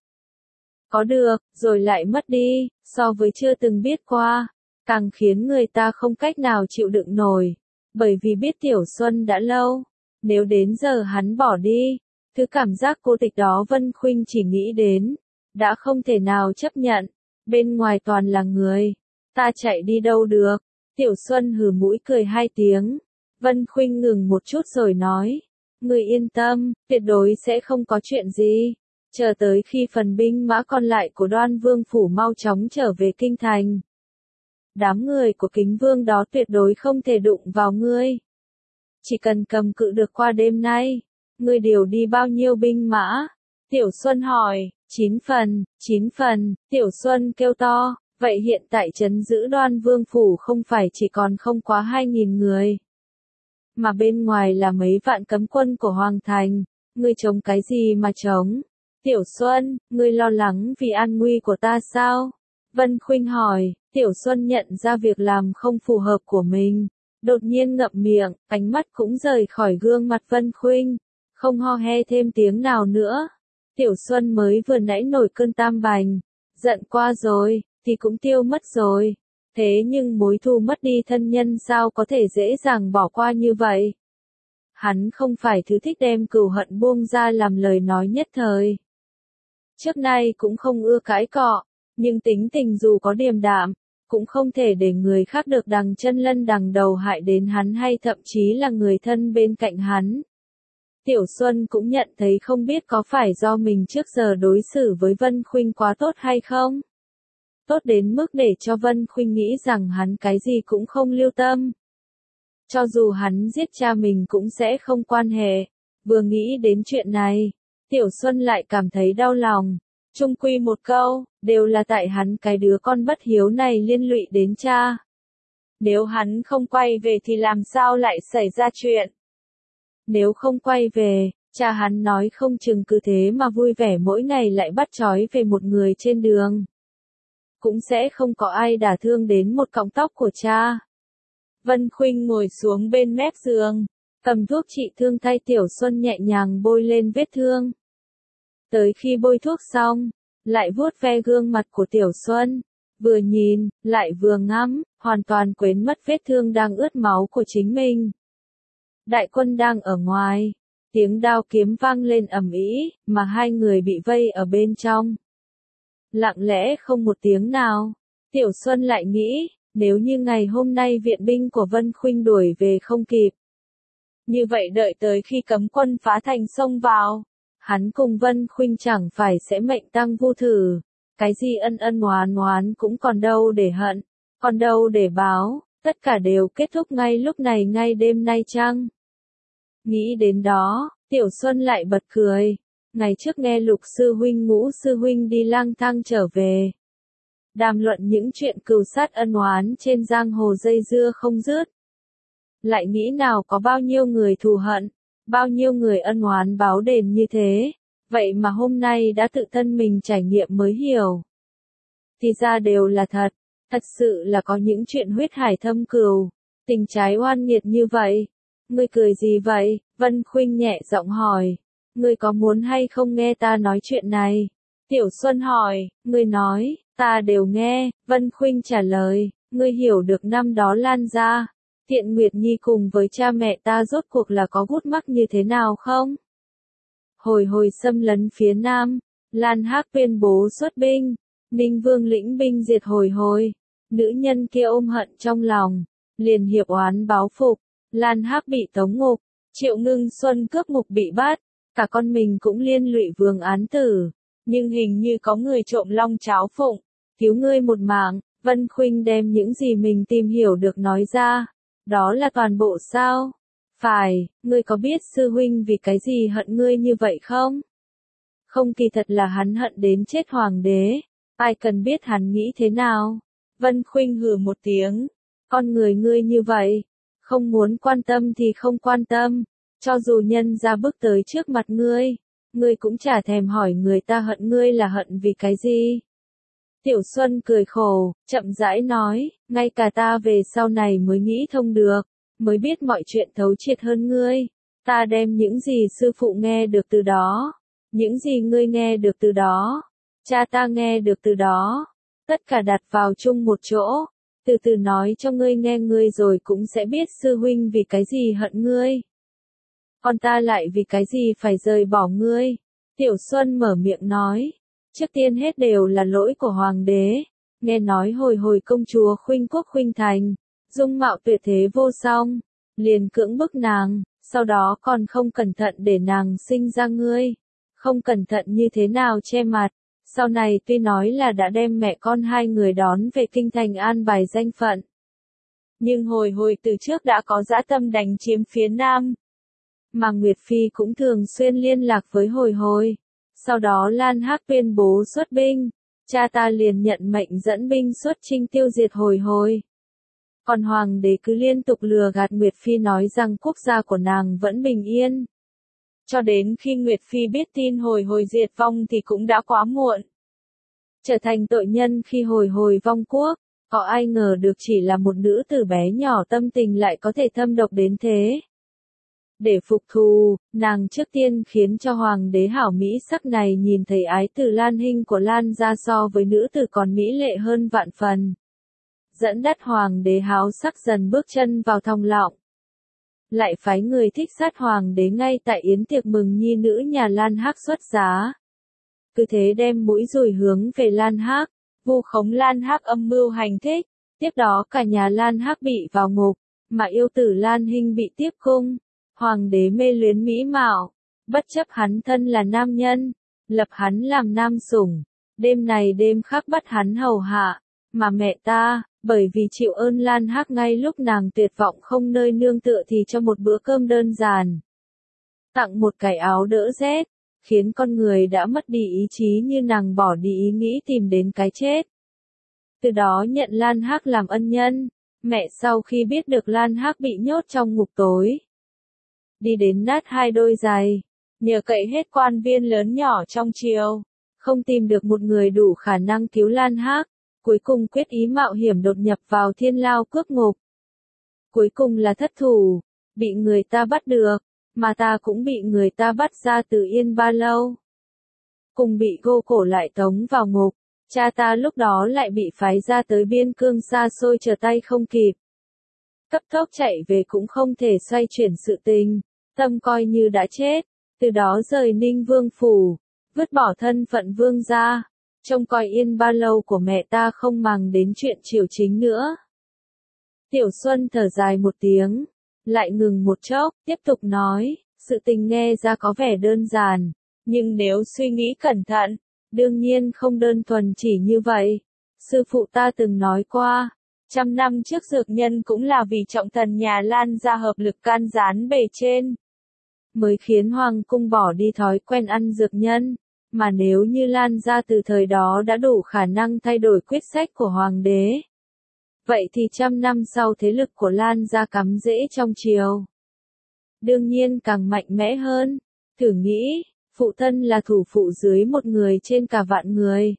Có được, rồi lại mất đi, so với chưa từng biết qua, càng khiến người ta không cách nào chịu đựng nổi, bởi vì biết Tiểu Xuân đã lâu, nếu đến giờ hắn bỏ đi, thứ cảm giác cô tịch đó Vân Khuynh chỉ nghĩ đến, đã không thể nào chấp nhận. Bên ngoài toàn là người, ta chạy đi đâu được? Tiểu Xuân hừ mũi cười hai tiếng, Vân Khuynh ngừng một chút rồi nói. Ngươi yên tâm, tuyệt đối sẽ không có chuyện gì. Chờ tới khi phần binh mã còn lại của Đoan Vương phủ mau chóng trở về kinh thành. Đám người của Kính Vương đó tuyệt đối không thể đụng vào ngươi. Chỉ cần cầm cự được qua đêm nay, ngươi điều đi bao nhiêu binh mã? Tiểu Xuân hỏi. 9 phần, 9 phần, Tiểu Xuân kêu to. Vậy hiện tại trấn giữ Đoan Vương phủ không phải chỉ còn không quá 2.000 người. Mà bên ngoài là mấy vạn cấm quân của Hoàng Thành, ngươi chống cái gì mà chống? Tiểu Xuân, ngươi lo lắng vì an nguy của ta sao? Vân Khuynh hỏi. Tiểu Xuân nhận ra việc làm không phù hợp của mình, đột nhiên ngậm miệng, ánh mắt cũng rời khỏi gương mặt Vân Khuynh, không ho he thêm tiếng nào nữa. Tiểu Xuân mới vừa nãy nổi cơn tam bành, giận qua rồi, thì cũng tiêu mất rồi. Thế nhưng mối thù mất đi thân nhân sao có thể dễ dàng bỏ qua như vậy? Hắn không phải thứ thích đem cừu hận buông ra làm lời nói nhất thời. Trước nay cũng không ưa cãi cọ, nhưng tính tình dù có điềm đạm, cũng không thể để người khác được đằng chân lân đằng đầu hại đến hắn hay thậm chí là người thân bên cạnh hắn. Tiểu Xuân cũng nhận thấy không biết có phải do mình trước giờ đối xử với Vân Khuynh quá tốt hay không? Tốt đến mức để cho Vân Khuynh nghĩ rằng hắn cái gì cũng không lưu tâm. Cho dù hắn giết cha mình cũng sẽ không quan hệ. Vừa nghĩ đến chuyện này, Tiểu Xuân lại cảm thấy đau lòng. Chung quy một câu, đều là tại hắn cái đứa con bất hiếu này liên lụy đến cha. Nếu hắn không quay về thì làm sao lại xảy ra chuyện? Nếu không quay về, cha hắn nói không chừng cứ thế mà vui vẻ mỗi ngày lại bắt trói về một người trên đường. Cũng sẽ không có ai đả thương đến một cọng tóc của cha. Vân Khuynh ngồi xuống bên mép giường, cầm thuốc trị thương thay Tiểu Xuân nhẹ nhàng bôi lên vết thương. Tới khi bôi thuốc xong, lại vuốt ve gương mặt của Tiểu Xuân, vừa nhìn, lại vừa ngắm, hoàn toàn quên mất vết thương đang ướt máu của chính mình. Đại quân đang ở ngoài, tiếng đao kiếm vang lên ầm ĩ, mà hai người bị vây ở bên trong. Lặng lẽ không một tiếng nào, Tiểu Xuân lại nghĩ, nếu như ngày hôm nay viện binh của Vân Khuynh đuổi về không kịp. Như vậy đợi tới khi cấm quân phá thành xông vào, hắn cùng Vân Khuynh chẳng phải sẽ mệnh tang vô thử. Cái gì ân ân oán oán cũng còn đâu để hận, còn đâu để báo, tất cả đều kết thúc ngay lúc này ngay đêm nay chăng? Nghĩ đến đó, Tiểu Xuân lại bật cười. Ngày trước nghe Lục sư huynh Ngũ sư huynh đi lang thang trở về, đàm luận những chuyện cừu sát ân oán trên giang hồ dây dưa không dứt. Lại nghĩ nào có bao nhiêu người thù hận, bao nhiêu người ân oán báo đền như thế, vậy mà hôm nay đã tự thân mình trải nghiệm mới hiểu. Thì ra đều là thật, thật sự là có những chuyện huyết hải thâm cừu, tình trái oan nghiệt như vậy. Ngươi cười gì vậy? Vân Khuynh nhẹ giọng hỏi. Ngươi có muốn hay không nghe ta nói chuyện này? Tiểu Xuân hỏi. Ngươi nói, ta đều nghe. Vân Khuynh trả lời. Ngươi hiểu được năm đó Lan gia, Tiện Nguyệt Nhi cùng với cha mẹ ta rốt cuộc là có gút mắc như thế nào không? Hồi xâm lấn phía Nam, Lan Hác tuyên bố xuất binh, Ninh Vương lĩnh binh diệt hồi. Nữ nhân kia ôm hận trong lòng, liền hiệp oán báo phục. Lan Hác bị tống ngục, Triệu Ngưng Xuân cướp ngục bị bắt, cả con mình cũng liên lụy vương án tử. Nhưng hình như có người trộm long cháo phụng, cứu ngươi một mạng. Vân Khuynh đem những gì mình tìm hiểu được nói ra. Đó là toàn bộ sao? Phải, ngươi có biết sư huynh vì cái gì hận ngươi như vậy không? Không, kỳ thật là hắn hận đến chết hoàng đế. Ai cần biết hắn nghĩ thế nào? Vân Khuynh hừ một tiếng. Con người ngươi như vậy, không muốn quan tâm thì không quan tâm. Cho dù nhân ra bước tới trước mặt ngươi cũng chả thèm hỏi người ta hận ngươi là hận vì cái gì. Tiểu Xuân cười khổ, chậm rãi nói, ngay cả ta về sau này mới nghĩ thông được, mới biết mọi chuyện thấu triệt hơn ngươi. Ta đem những gì sư phụ nghe được từ đó, những gì ngươi nghe được từ đó, cha ta nghe được từ đó, tất cả đặt vào chung một chỗ, từ từ nói cho ngươi nghe, ngươi rồi cũng sẽ biết sư huynh vì cái gì hận ngươi. Còn ta lại vì cái gì phải rời bỏ ngươi. Tiểu Xuân mở miệng nói. Trước tiên hết đều là lỗi của hoàng đế. Nghe nói hồi công chúa Khuynh Quốc Khuynh Thành, dung mạo tuyệt thế vô song, liền cưỡng bức nàng, sau đó còn không cẩn thận để nàng sinh ra ngươi. Không cẩn thận như thế nào che mặt, sau này tuy nói là đã đem mẹ con hai người đón về kinh thành an bài danh phận. Nhưng hồi hồi từ trước đã có dã tâm đánh chiếm phía Nam. Mà Nguyệt Phi cũng thường xuyên liên lạc với hồi hồi. Sau đó Lan Hắc tuyên bố xuất binh, cha ta liền nhận mệnh dẫn binh xuất chinh tiêu diệt hồi hồi. Còn hoàng đế cứ liên tục lừa gạt Nguyệt Phi nói rằng quốc gia của nàng vẫn bình yên. Cho đến khi Nguyệt Phi biết tin hồi hồi diệt vong thì cũng đã quá muộn. Trở thành tội nhân khi hồi hồi vong quốc, có ai ngờ được chỉ là một nữ tử bé nhỏ tâm tình lại có thể thâm độc đến thế. Để phục thù, nàng trước tiên khiến cho hoàng đế hảo mỹ sắc này nhìn thấy ái tử Lan Hinh của Lan gia so với nữ tử còn mỹ lệ hơn vạn phần. Dẫn dắt hoàng đế háo sắc dần bước chân vào thòng lọng. Lại phái người thích sát hoàng đế ngay tại yến tiệc mừng nhi nữ nhà Lan Hắc xuất giá. Cứ thế đem mũi dùi hướng về Lan Hắc, vu khống Lan Hắc âm mưu hành thích. Tiếp đó cả nhà Lan Hắc bị vào ngục, mà yêu tử Lan Hinh bị tiếp cung. Hoàng đế mê luyến mỹ mạo, bất chấp hắn thân là nam nhân, lập hắn làm nam sủng, đêm này đêm khác bắt hắn hầu hạ, mà mẹ ta, bởi vì chịu ơn Lan Hắc ngay lúc nàng tuyệt vọng không nơi nương tựa thì cho một bữa cơm đơn giản, tặng một cái áo đỡ rét, khiến con người đã mất đi ý chí như nàng bỏ đi ý nghĩ tìm đến cái chết. Từ đó nhận Lan Hắc làm ân nhân, mẹ sau khi biết được Lan Hắc bị nhốt trong ngục tối, đi đến nát hai đôi giày, nhờ cậy hết quan viên lớn nhỏ trong triều, không tìm được một người đủ khả năng cứu Lan Hắc, cuối cùng quyết ý mạo hiểm đột nhập vào thiên lao cướp ngục. Cuối cùng là thất thủ, bị người ta bắt được, mà ta cũng bị người ta bắt ra từ Yên Ba Lâu. Cùng bị gô cổ lại tống vào ngục, cha ta lúc đó lại bị phái ra tới biên cương xa xôi trở tay không kịp. Cấp tốc chạy về cũng không thể xoay chuyển sự tình. Tâm coi như đã chết, từ đó rời Ninh Vương phủ, vứt bỏ thân phận vương gia, trông coi Yên Ba Lâu của mẹ ta không màng đến chuyện triều chính nữa. Tiểu Xuân thở dài một tiếng, lại ngừng một chốc, tiếp tục nói, sự tình nghe ra có vẻ đơn giản, nhưng nếu suy nghĩ cẩn thận, đương nhiên không đơn thuần chỉ như vậy. Sư phụ ta từng nói qua, 100 năm trước dược nhân cũng là vì trọng thần nhà Lan gia hợp lực can gián bề trên, mới khiến hoàng cung bỏ đi thói quen ăn dược nhân, mà nếu như Lan gia từ thời đó đã đủ khả năng thay đổi quyết sách của hoàng đế, vậy thì 100 năm sau thế lực của Lan gia cắm rễ trong triều, đương nhiên càng mạnh mẽ hơn. Thử nghĩ, phụ thân là thủ phụ dưới một người trên cả vạn người.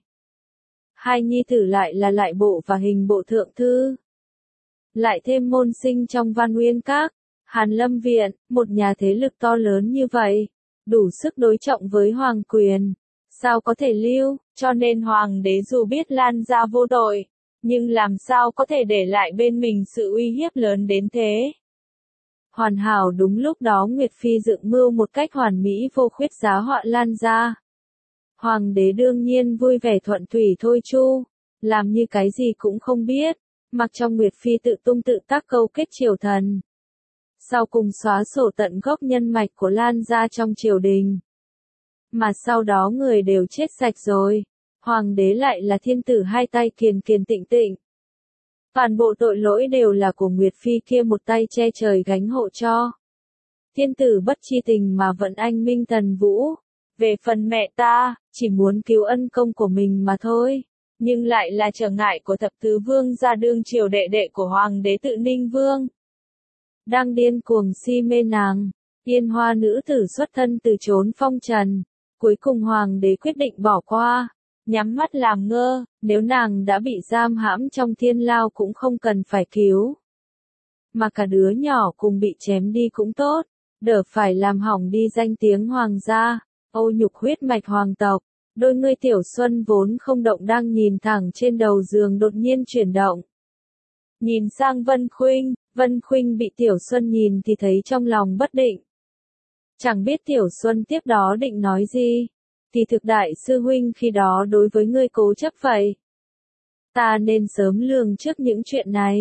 Hai nhi tử lại là lại bộ và hình bộ thượng thư. Lại thêm môn sinh trong Văn Nguyên Các, Hàn Lâm Viện, một nhà thế lực to lớn như vậy, đủ sức đối trọng với hoàng quyền, sao có thể lưu, cho nên hoàng đế dù biết Lan gia vô tội, nhưng làm sao có thể để lại bên mình sự uy hiếp lớn đến thế. Hoàn hảo đúng lúc đó Nguyệt Phi dựng mưu một cách hoàn mỹ vô khuyết giá họa Lan gia. Hoàng đế đương nhiên vui vẻ thuận thủy thôi chu, làm như cái gì cũng không biết, mặc cho Nguyệt Phi tự tung tự tác câu kết triều thần. Sau cùng xóa sổ tận gốc nhân mạch của Lan gia trong triều đình. Mà sau đó người đều chết sạch rồi, hoàng đế lại là thiên tử hai tay kiền kiền tịnh tịnh. Toàn bộ tội lỗi đều là của Nguyệt Phi kia một tay che trời gánh hộ cho. Thiên tử bất chi tình mà vẫn anh minh thần vũ. Về phần mẹ ta, chỉ muốn cứu ân công của mình mà thôi, nhưng lại là trở ngại của thập tứ vương gia đương triều đệ đệ của hoàng đế tự Ninh Vương. Đang điên cuồng si mê nàng, Yên Hoa nữ tử xuất thân từ chốn phong trần, cuối cùng hoàng đế quyết định bỏ qua, nhắm mắt làm ngơ, nếu nàng đã bị giam hãm trong thiên lao cũng không cần phải cứu. Mà cả đứa nhỏ cùng bị chém đi cũng tốt, đỡ phải làm hỏng đi danh tiếng hoàng gia. Ô nhục huyết mạch hoàng tộc, đôi ngươi Tiểu Xuân vốn không động đang nhìn thẳng trên đầu giường đột nhiên chuyển động. Nhìn sang Vân Khuynh bị Tiểu Xuân nhìn thì thấy trong lòng bất định. Chẳng biết Tiểu Xuân tiếp đó định nói gì, thì thực đại sư huynh khi đó đối với ngươi cố chấp vậy. Ta nên sớm lường trước những chuyện này,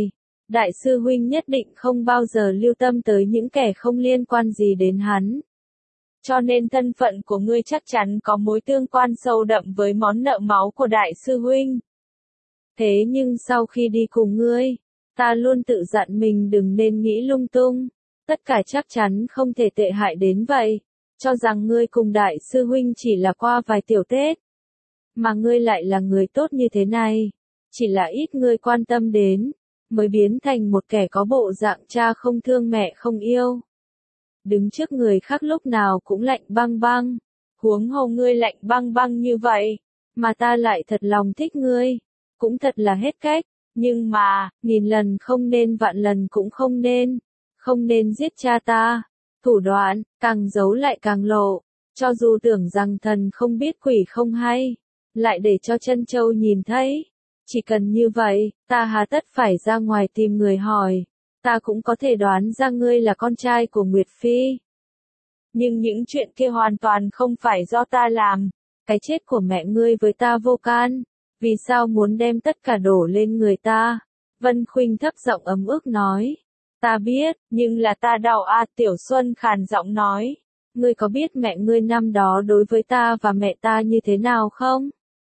Đại sư huynh nhất định không bao giờ lưu tâm tới những kẻ không liên quan gì đến hắn. Cho nên thân phận của ngươi chắc chắn có mối tương quan sâu đậm với món nợ máu của đại sư huynh. Thế nhưng sau khi đi cùng ngươi, ta luôn tự dặn mình đừng nên nghĩ lung tung. Tất cả chắc chắn không thể tệ hại đến vậy. Cho rằng ngươi cùng đại sư huynh chỉ là qua vài tiểu Tết. Mà ngươi lại là người tốt như thế này. Chỉ là ít ngươi quan tâm đến, mới biến thành một kẻ có bộ dạng cha không thương mẹ không yêu. Đứng trước người khác lúc nào cũng lạnh băng băng. Huống hồ ngươi lạnh băng băng như vậy, mà ta lại thật lòng thích ngươi. Cũng thật là hết cách. Nhưng mà, nghìn lần không nên vạn lần cũng không nên. Không nên giết cha ta. Thủ đoạn, càng giấu lại càng lộ. Cho dù tưởng rằng thần không biết quỷ không hay, lại để cho Trân Châu nhìn thấy. Chỉ cần như vậy, ta hà tất phải ra ngoài tìm người hỏi. Ta cũng có thể đoán ra ngươi là con trai của Nguyệt Phi. Nhưng những chuyện kia hoàn toàn không phải do ta làm. Cái chết của mẹ ngươi với ta vô can. Vì sao muốn đem tất cả đổ lên người ta? Vân Khuynh thấp giọng ấm ức nói. Ta biết, nhưng là ta đau à, Tiểu Xuân khàn giọng nói. Ngươi có biết mẹ ngươi năm đó đối với ta và mẹ ta như thế nào không?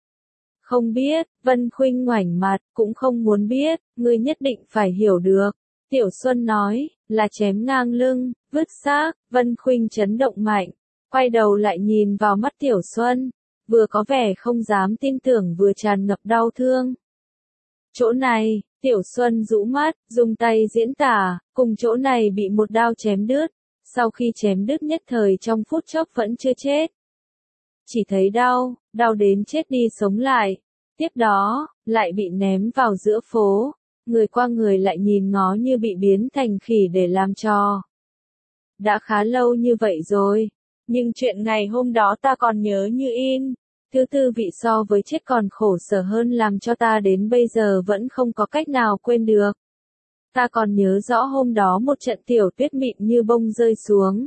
Không biết, Vân Khuynh ngoảnh mặt, cũng không muốn biết, ngươi nhất định phải hiểu được. Tiểu Xuân nói, là chém ngang lưng, vứt xác. Vân Khuynh chấn động mạnh, quay đầu lại nhìn vào mắt Tiểu Xuân, vừa có vẻ không dám tin tưởng vừa tràn ngập đau thương. Chỗ này, Tiểu Xuân rũ mắt, dùng tay diễn tả, cùng chỗ này bị một đao chém đứt, sau khi chém đứt nhất thời trong phút chốc vẫn chưa chết. Chỉ thấy đau, đau đến chết đi sống lại, tiếp đó, lại bị ném vào giữa phố, người qua người lại nhìn ngó như bị biến thành khỉ để làm trò. Đã khá lâu như vậy rồi, nhưng chuyện ngày hôm đó ta còn nhớ như in. Thứ tư vị so với chết còn khổ sở hơn làm cho ta đến bây giờ vẫn không có cách nào quên được. Ta còn nhớ rõ hôm đó một trận tiểu tuyết mịn như bông rơi xuống.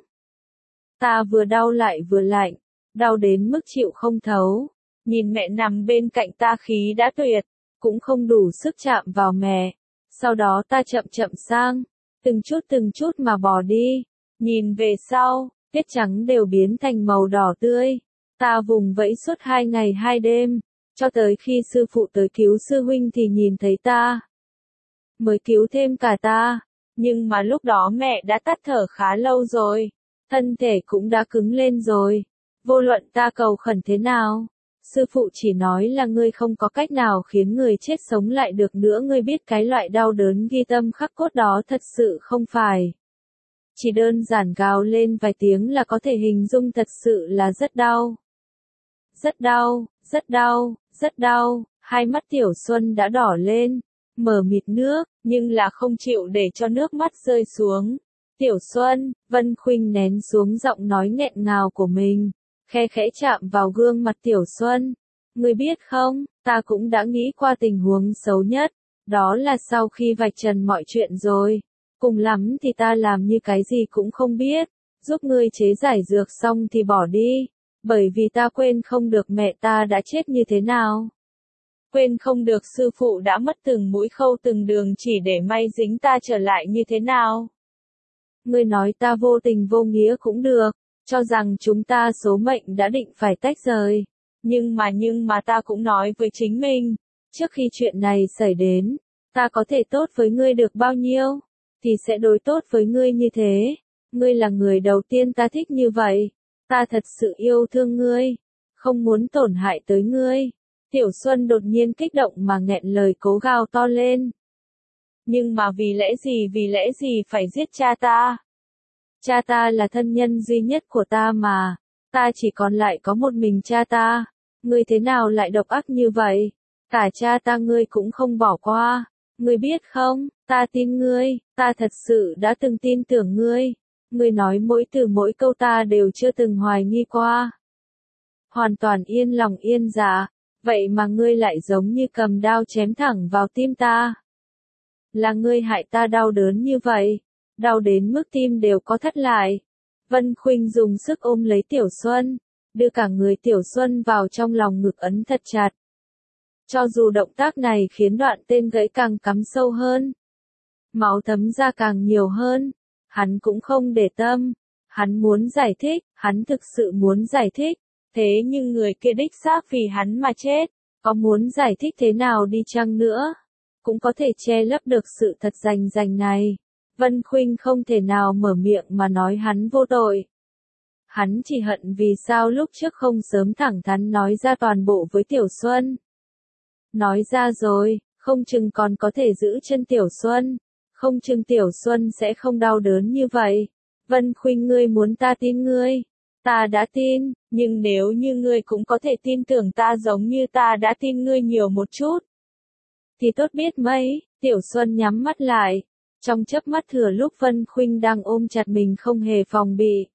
Ta vừa đau lại vừa lạnh, đau đến mức chịu không thấu. Nhìn mẹ nằm bên cạnh ta khí đã tuyệt, cũng không đủ sức chạm vào mẹ. Sau đó ta chậm chậm sang, từng chút mà bỏ đi. Nhìn về sau, tuyết trắng đều biến thành màu đỏ tươi. Ta vùng vẫy suốt 2 ngày 2 đêm, cho tới khi sư phụ tới cứu sư huynh thì nhìn thấy ta. Mới cứu thêm cả ta, nhưng mà lúc đó mẹ đã tắt thở khá lâu rồi, thân thể cũng đã cứng lên rồi. Vô luận ta cầu khẩn thế nào, sư phụ chỉ nói là ngươi không có cách nào khiến người chết sống lại được nữa. Ngươi biết cái loại đau đớn ghi tâm khắc cốt đó thật sự không phải. Chỉ đơn giản gào lên vài tiếng là có thể hình dung, thật sự là rất đau. Rất đau, rất đau, rất đau. Hai mắt Tiểu Xuân đã đỏ lên, mờ mịt nước, nhưng là không chịu để cho nước mắt rơi xuống. Tiểu Xuân, Vân Khuynh nén xuống giọng nói nghẹn ngào của mình, khe khẽ chạm vào gương mặt Tiểu Xuân. Ngươi biết không, ta cũng đã nghĩ qua tình huống xấu nhất, đó là sau khi vạch trần mọi chuyện rồi, cùng lắm thì ta làm như cái gì cũng không biết, giúp ngươi chế giải dược xong thì bỏ đi, bởi vì ta quên không được mẹ ta đã chết như thế nào. Quên không được sư phụ đã mất từng mũi khâu từng đường chỉ để may dính ta trở lại như thế nào. Ngươi nói ta vô tình vô nghĩa cũng được, cho rằng chúng ta số mệnh đã định phải tách rời. Nhưng mà ta cũng nói với chính mình, trước khi chuyện này xảy đến, ta có thể tốt với ngươi được bao nhiêu, thì sẽ đối tốt với ngươi như thế. Ngươi là người đầu tiên ta thích như vậy. Ta thật sự yêu thương ngươi, không muốn tổn hại tới ngươi. Tiểu Xuân đột nhiên kích động mà nghẹn lời cố gào to lên. Nhưng mà vì lẽ gì phải giết cha ta? Cha ta là thân nhân duy nhất của ta mà, ta chỉ còn lại có một mình cha ta. Ngươi thế nào lại độc ác như vậy? Cả cha ta ngươi cũng không bỏ qua. Ngươi biết không, ta tin ngươi, ta thật sự đã từng tin tưởng ngươi. Ngươi nói mỗi từ mỗi câu ta đều chưa từng hoài nghi qua. Hoàn toàn yên lòng yên dạ, vậy mà ngươi lại giống như cầm đao chém thẳng vào tim ta. Là ngươi hại ta đau đớn như vậy, đau đến mức tim đều có thắt lại. Vân Khuynh dùng sức ôm lấy Tiểu Xuân, đưa cả người Tiểu Xuân vào trong lòng ngực ấn thật chặt. Cho dù động tác này khiến đoạn tên gãy càng cắm sâu hơn. máu thấm ra càng nhiều hơn. Hắn cũng không để tâm. Hắn muốn giải thích, hắn thực sự muốn giải thích. Thế nhưng người kia đích xác vì hắn mà chết. Có muốn giải thích thế nào đi chăng nữa, cũng có thể che lấp được sự thật rành rành này. Vân Khuynh không thể nào mở miệng mà nói hắn vô tội. Hắn chỉ hận vì sao lúc trước không sớm thẳng thắn nói ra toàn bộ với Tiểu Xuân. Nói ra rồi, không chừng còn có thể giữ chân Tiểu Xuân, không chừng Tiểu Xuân sẽ không đau đớn như vậy. Vân Khuynh, ngươi muốn ta tin ngươi, ta đã tin, nhưng nếu như ngươi cũng có thể tin tưởng ta giống như ta đã tin ngươi nhiều một chút, thì tốt biết mấy. Tiểu Xuân nhắm mắt lại, trong chớp mắt thừa lúc Vân Khuynh đang ôm chặt mình không hề phòng bị.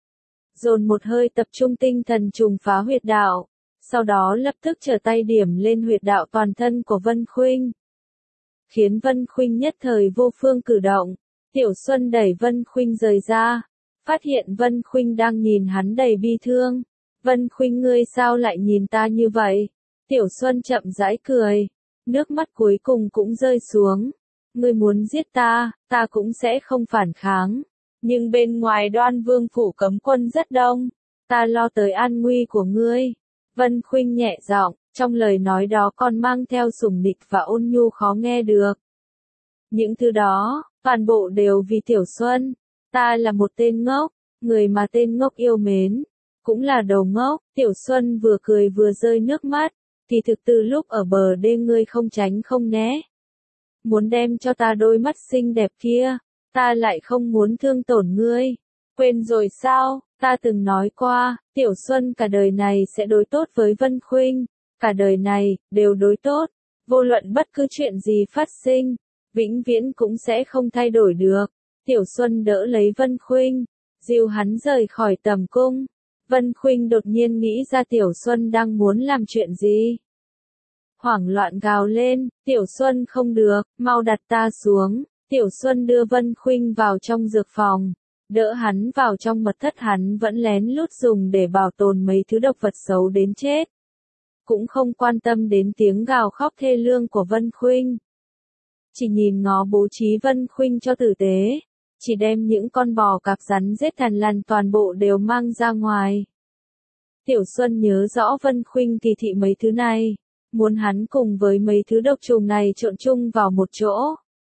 Dồn một hơi tập trung tinh thần trùng phá huyệt đạo, sau đó lập tức trở tay điểm lên huyệt đạo toàn thân của Vân Khuynh. Khiến Vân Khuynh nhất thời vô phương cử động. Tiểu Xuân đẩy Vân Khuynh rời ra, phát hiện Vân Khuynh đang nhìn hắn đầy bi thương. Vân Khuynh, ngươi sao lại nhìn ta như vậy? Tiểu Xuân chậm rãi cười, nước mắt cuối cùng cũng rơi xuống. Ngươi muốn giết ta, ta cũng sẽ không phản kháng. Nhưng bên ngoài Đoan Vương phủ cấm quân rất đông, ta lo tới an nguy của ngươi. Vân Khuynh nhẹ giọng, trong lời nói đó còn mang theo sủng nịch và ôn nhu khó nghe được. Những thứ đó, toàn bộ đều vì Tiểu Xuân. Ta là một tên ngốc, người mà tên ngốc yêu mến, cũng là đầu ngốc. Tiểu Xuân vừa cười vừa rơi nước mắt, thì thực từ lúc ở bờ đê ngươi không tránh không né. Muốn đem cho ta đôi mắt xinh đẹp kia, ta lại không muốn thương tổn ngươi. Quên rồi sao, ta từng nói qua, Tiểu Xuân cả đời này sẽ đối tốt với Vân Khuynh, cả đời này, đều đối tốt, vô luận bất cứ chuyện gì phát sinh, vĩnh viễn cũng sẽ không thay đổi được. Tiểu Xuân đỡ lấy Vân Khuynh, dìu hắn rời khỏi tầm cung. Vân Khuynh đột nhiên nghĩ ra Tiểu Xuân đang muốn làm chuyện gì. Hoảng loạn gào lên, Tiểu Xuân không được, mau đặt ta xuống. Tiểu Xuân đưa Vân Khuynh vào trong dược phòng, đỡ hắn vào trong mật thất hắn vẫn lén lút dùng để bảo tồn mấy thứ độc vật xấu đến chết. Cũng không quan tâm đến tiếng gào khóc thê lương của Vân Khuynh. Chỉ nhìn ngó bố trí Vân Khuynh cho tử tế, chỉ đem những con bò cạp rắn rết thằn lằn toàn bộ đều mang ra ngoài. Tiểu Xuân nhớ rõ Vân Khuynh kỳ thị mấy thứ này, muốn hắn cùng với mấy thứ độc trùng này trộn chung vào một chỗ.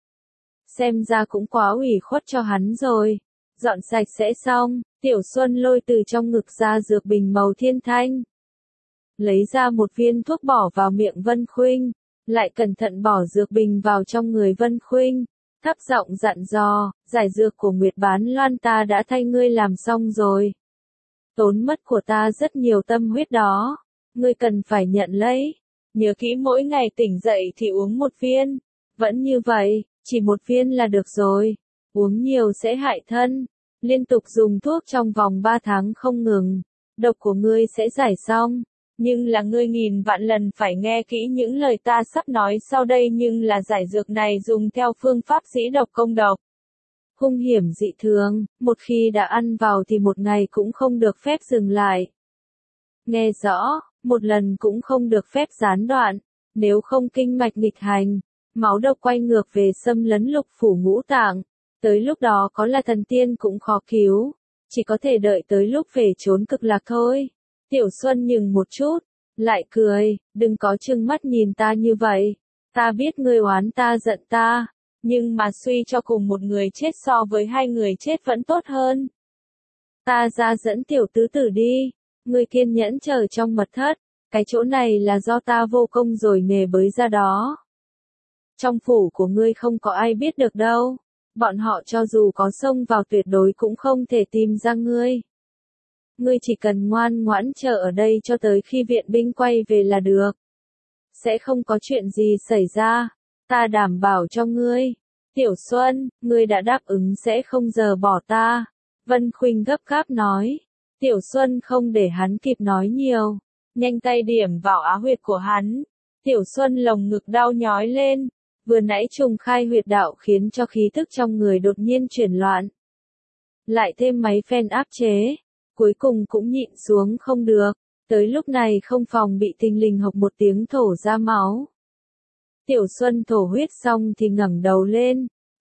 Xem ra cũng quá ủy khuất cho hắn rồi. Dọn sạch sẽ xong, Tiểu Xuân lôi từ trong ngực ra dược bình màu thiên thanh. Lấy ra một viên thuốc bỏ vào miệng Vân Khuynh, lại cẩn thận bỏ dược bình vào trong người Vân Khuynh, thấp giọng dặn dò, giải dược của Nguyệt Bán Loan ta đã thay ngươi làm xong rồi. Tốn mất của ta rất nhiều tâm huyết đó, ngươi cần phải nhận lấy. Nhớ kỹ mỗi ngày tỉnh dậy thì uống một viên. Vẫn như vậy, chỉ một viên là được rồi. Uống nhiều sẽ hại thân. Liên tục dùng thuốc trong vòng 3 tháng không ngừng. Độc của ngươi sẽ giải xong. Nhưng là ngươi nghìn vạn lần phải nghe kỹ những lời ta sắp nói sau đây, nhưng là giải dược này dùng theo phương pháp dĩ độc công độc. Hung hiểm dị thường, một khi đã ăn vào thì một ngày cũng không được phép dừng lại. Nghe rõ, một lần cũng không được phép gián đoạn, nếu không kinh mạch nghịch hành, máu độc quay ngược về xâm lấn lục phủ ngũ tạng, tới lúc đó có là thần tiên cũng khó cứu, chỉ có thể đợi tới lúc về chốn cực lạc thôi. Tiểu Xuân nhừng một chút, lại cười, đừng có trừng mắt nhìn ta như vậy, ta biết ngươi oán ta giận ta, nhưng mà suy cho cùng một người chết so với 2 người chết vẫn tốt hơn. Ta ra dẫn tiểu tứ tử đi, ngươi kiên nhẫn chờ trong mật thất, cái chỗ này là do ta vô công rồi nề bới ra đó. Trong phủ của ngươi không có ai biết được đâu, bọn họ cho dù có xông vào tuyệt đối cũng không thể tìm ra ngươi. Ngươi chỉ cần ngoan ngoãn chờ ở đây cho tới khi viện binh quay về là được. Sẽ không có chuyện gì xảy ra, ta đảm bảo cho ngươi. Tiểu Xuân, ngươi đã đáp ứng sẽ không rời bỏ ta. Vân Khuynh gấp gáp nói. Tiểu Xuân không để hắn kịp nói nhiều, nhanh tay điểm vào á huyệt của hắn. Tiểu Xuân lồng ngực đau nhói lên, vừa nãy trùng khai huyệt đạo khiến cho khí thức trong người đột nhiên chuyển loạn. Lại thêm mấy phen áp chế, cuối cùng cũng nhịn xuống không được, tới lúc này không phòng bị thình lình hộc một tiếng thổ ra máu. Tiểu Xuân thổ huyết xong thì ngẩng đầu lên,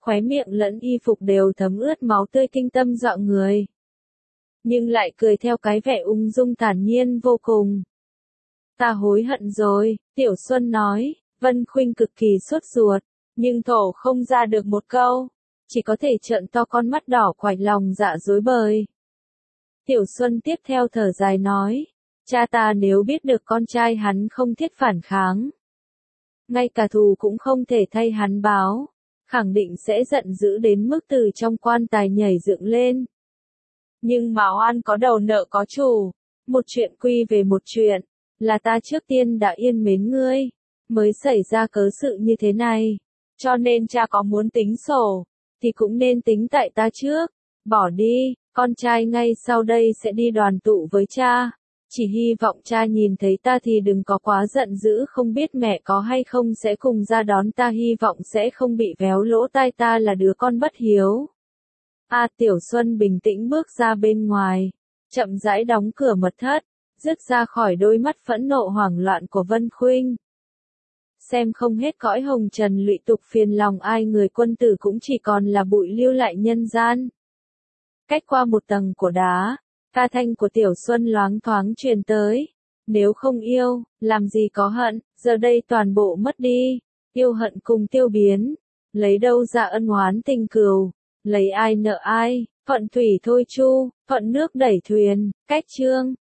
khóe miệng lẫn y phục đều thấm ướt máu tươi kinh tâm dọa người. Nhưng lại cười theo cái vẻ ung dung thản nhiên vô cùng. Ta hối hận rồi, Tiểu Xuân nói, Vân Khuynh cực kỳ sốt ruột, nhưng thổ không ra được một câu, chỉ có thể trợn to con mắt đỏ quạch lòng dạ rối bời. Tiểu Xuân tiếp theo thở dài nói, cha ta nếu biết được con trai hắn không thiết phản kháng, ngay cả thù cũng không thể thay hắn báo, khẳng định sẽ giận dữ đến mức từ trong quan tài nhảy dựng lên. Nhưng mà oan có đầu nợ có chủ, một chuyện quy về một chuyện, là ta trước tiên đã yên mến ngươi, mới xảy ra cớ sự như thế này, cho nên cha có muốn tính sổ, thì cũng nên tính tại ta trước, bỏ đi, con trai ngay sau đây sẽ đi đoàn tụ với cha, chỉ hy vọng cha nhìn thấy ta thì đừng có quá giận dữ, không biết mẹ có hay không sẽ cùng ra đón ta, hy vọng sẽ không bị véo lỗ tai ta là đứa con bất hiếu. Tiểu Xuân bình tĩnh bước ra bên ngoài, chậm rãi đóng cửa mật thất, dứt ra khỏi đôi mắt phẫn nộ hoảng loạn của Vân Khuynh. Xem không hết cõi hồng trần lụy tục phiền lòng ai, người quân tử cũng chỉ còn là bụi lưu lại nhân gian. Cách qua một tầng của đá, ca thanh của Tiểu Xuân loáng thoáng truyền tới. Nếu không yêu, làm gì có hận, giờ đây toàn bộ mất đi, yêu hận cùng tiêu biến, lấy đâu ra ân oán tình cừu, lấy ai nợ ai, thuận thủy thôi chu, thuận nước đẩy thuyền, cách chương.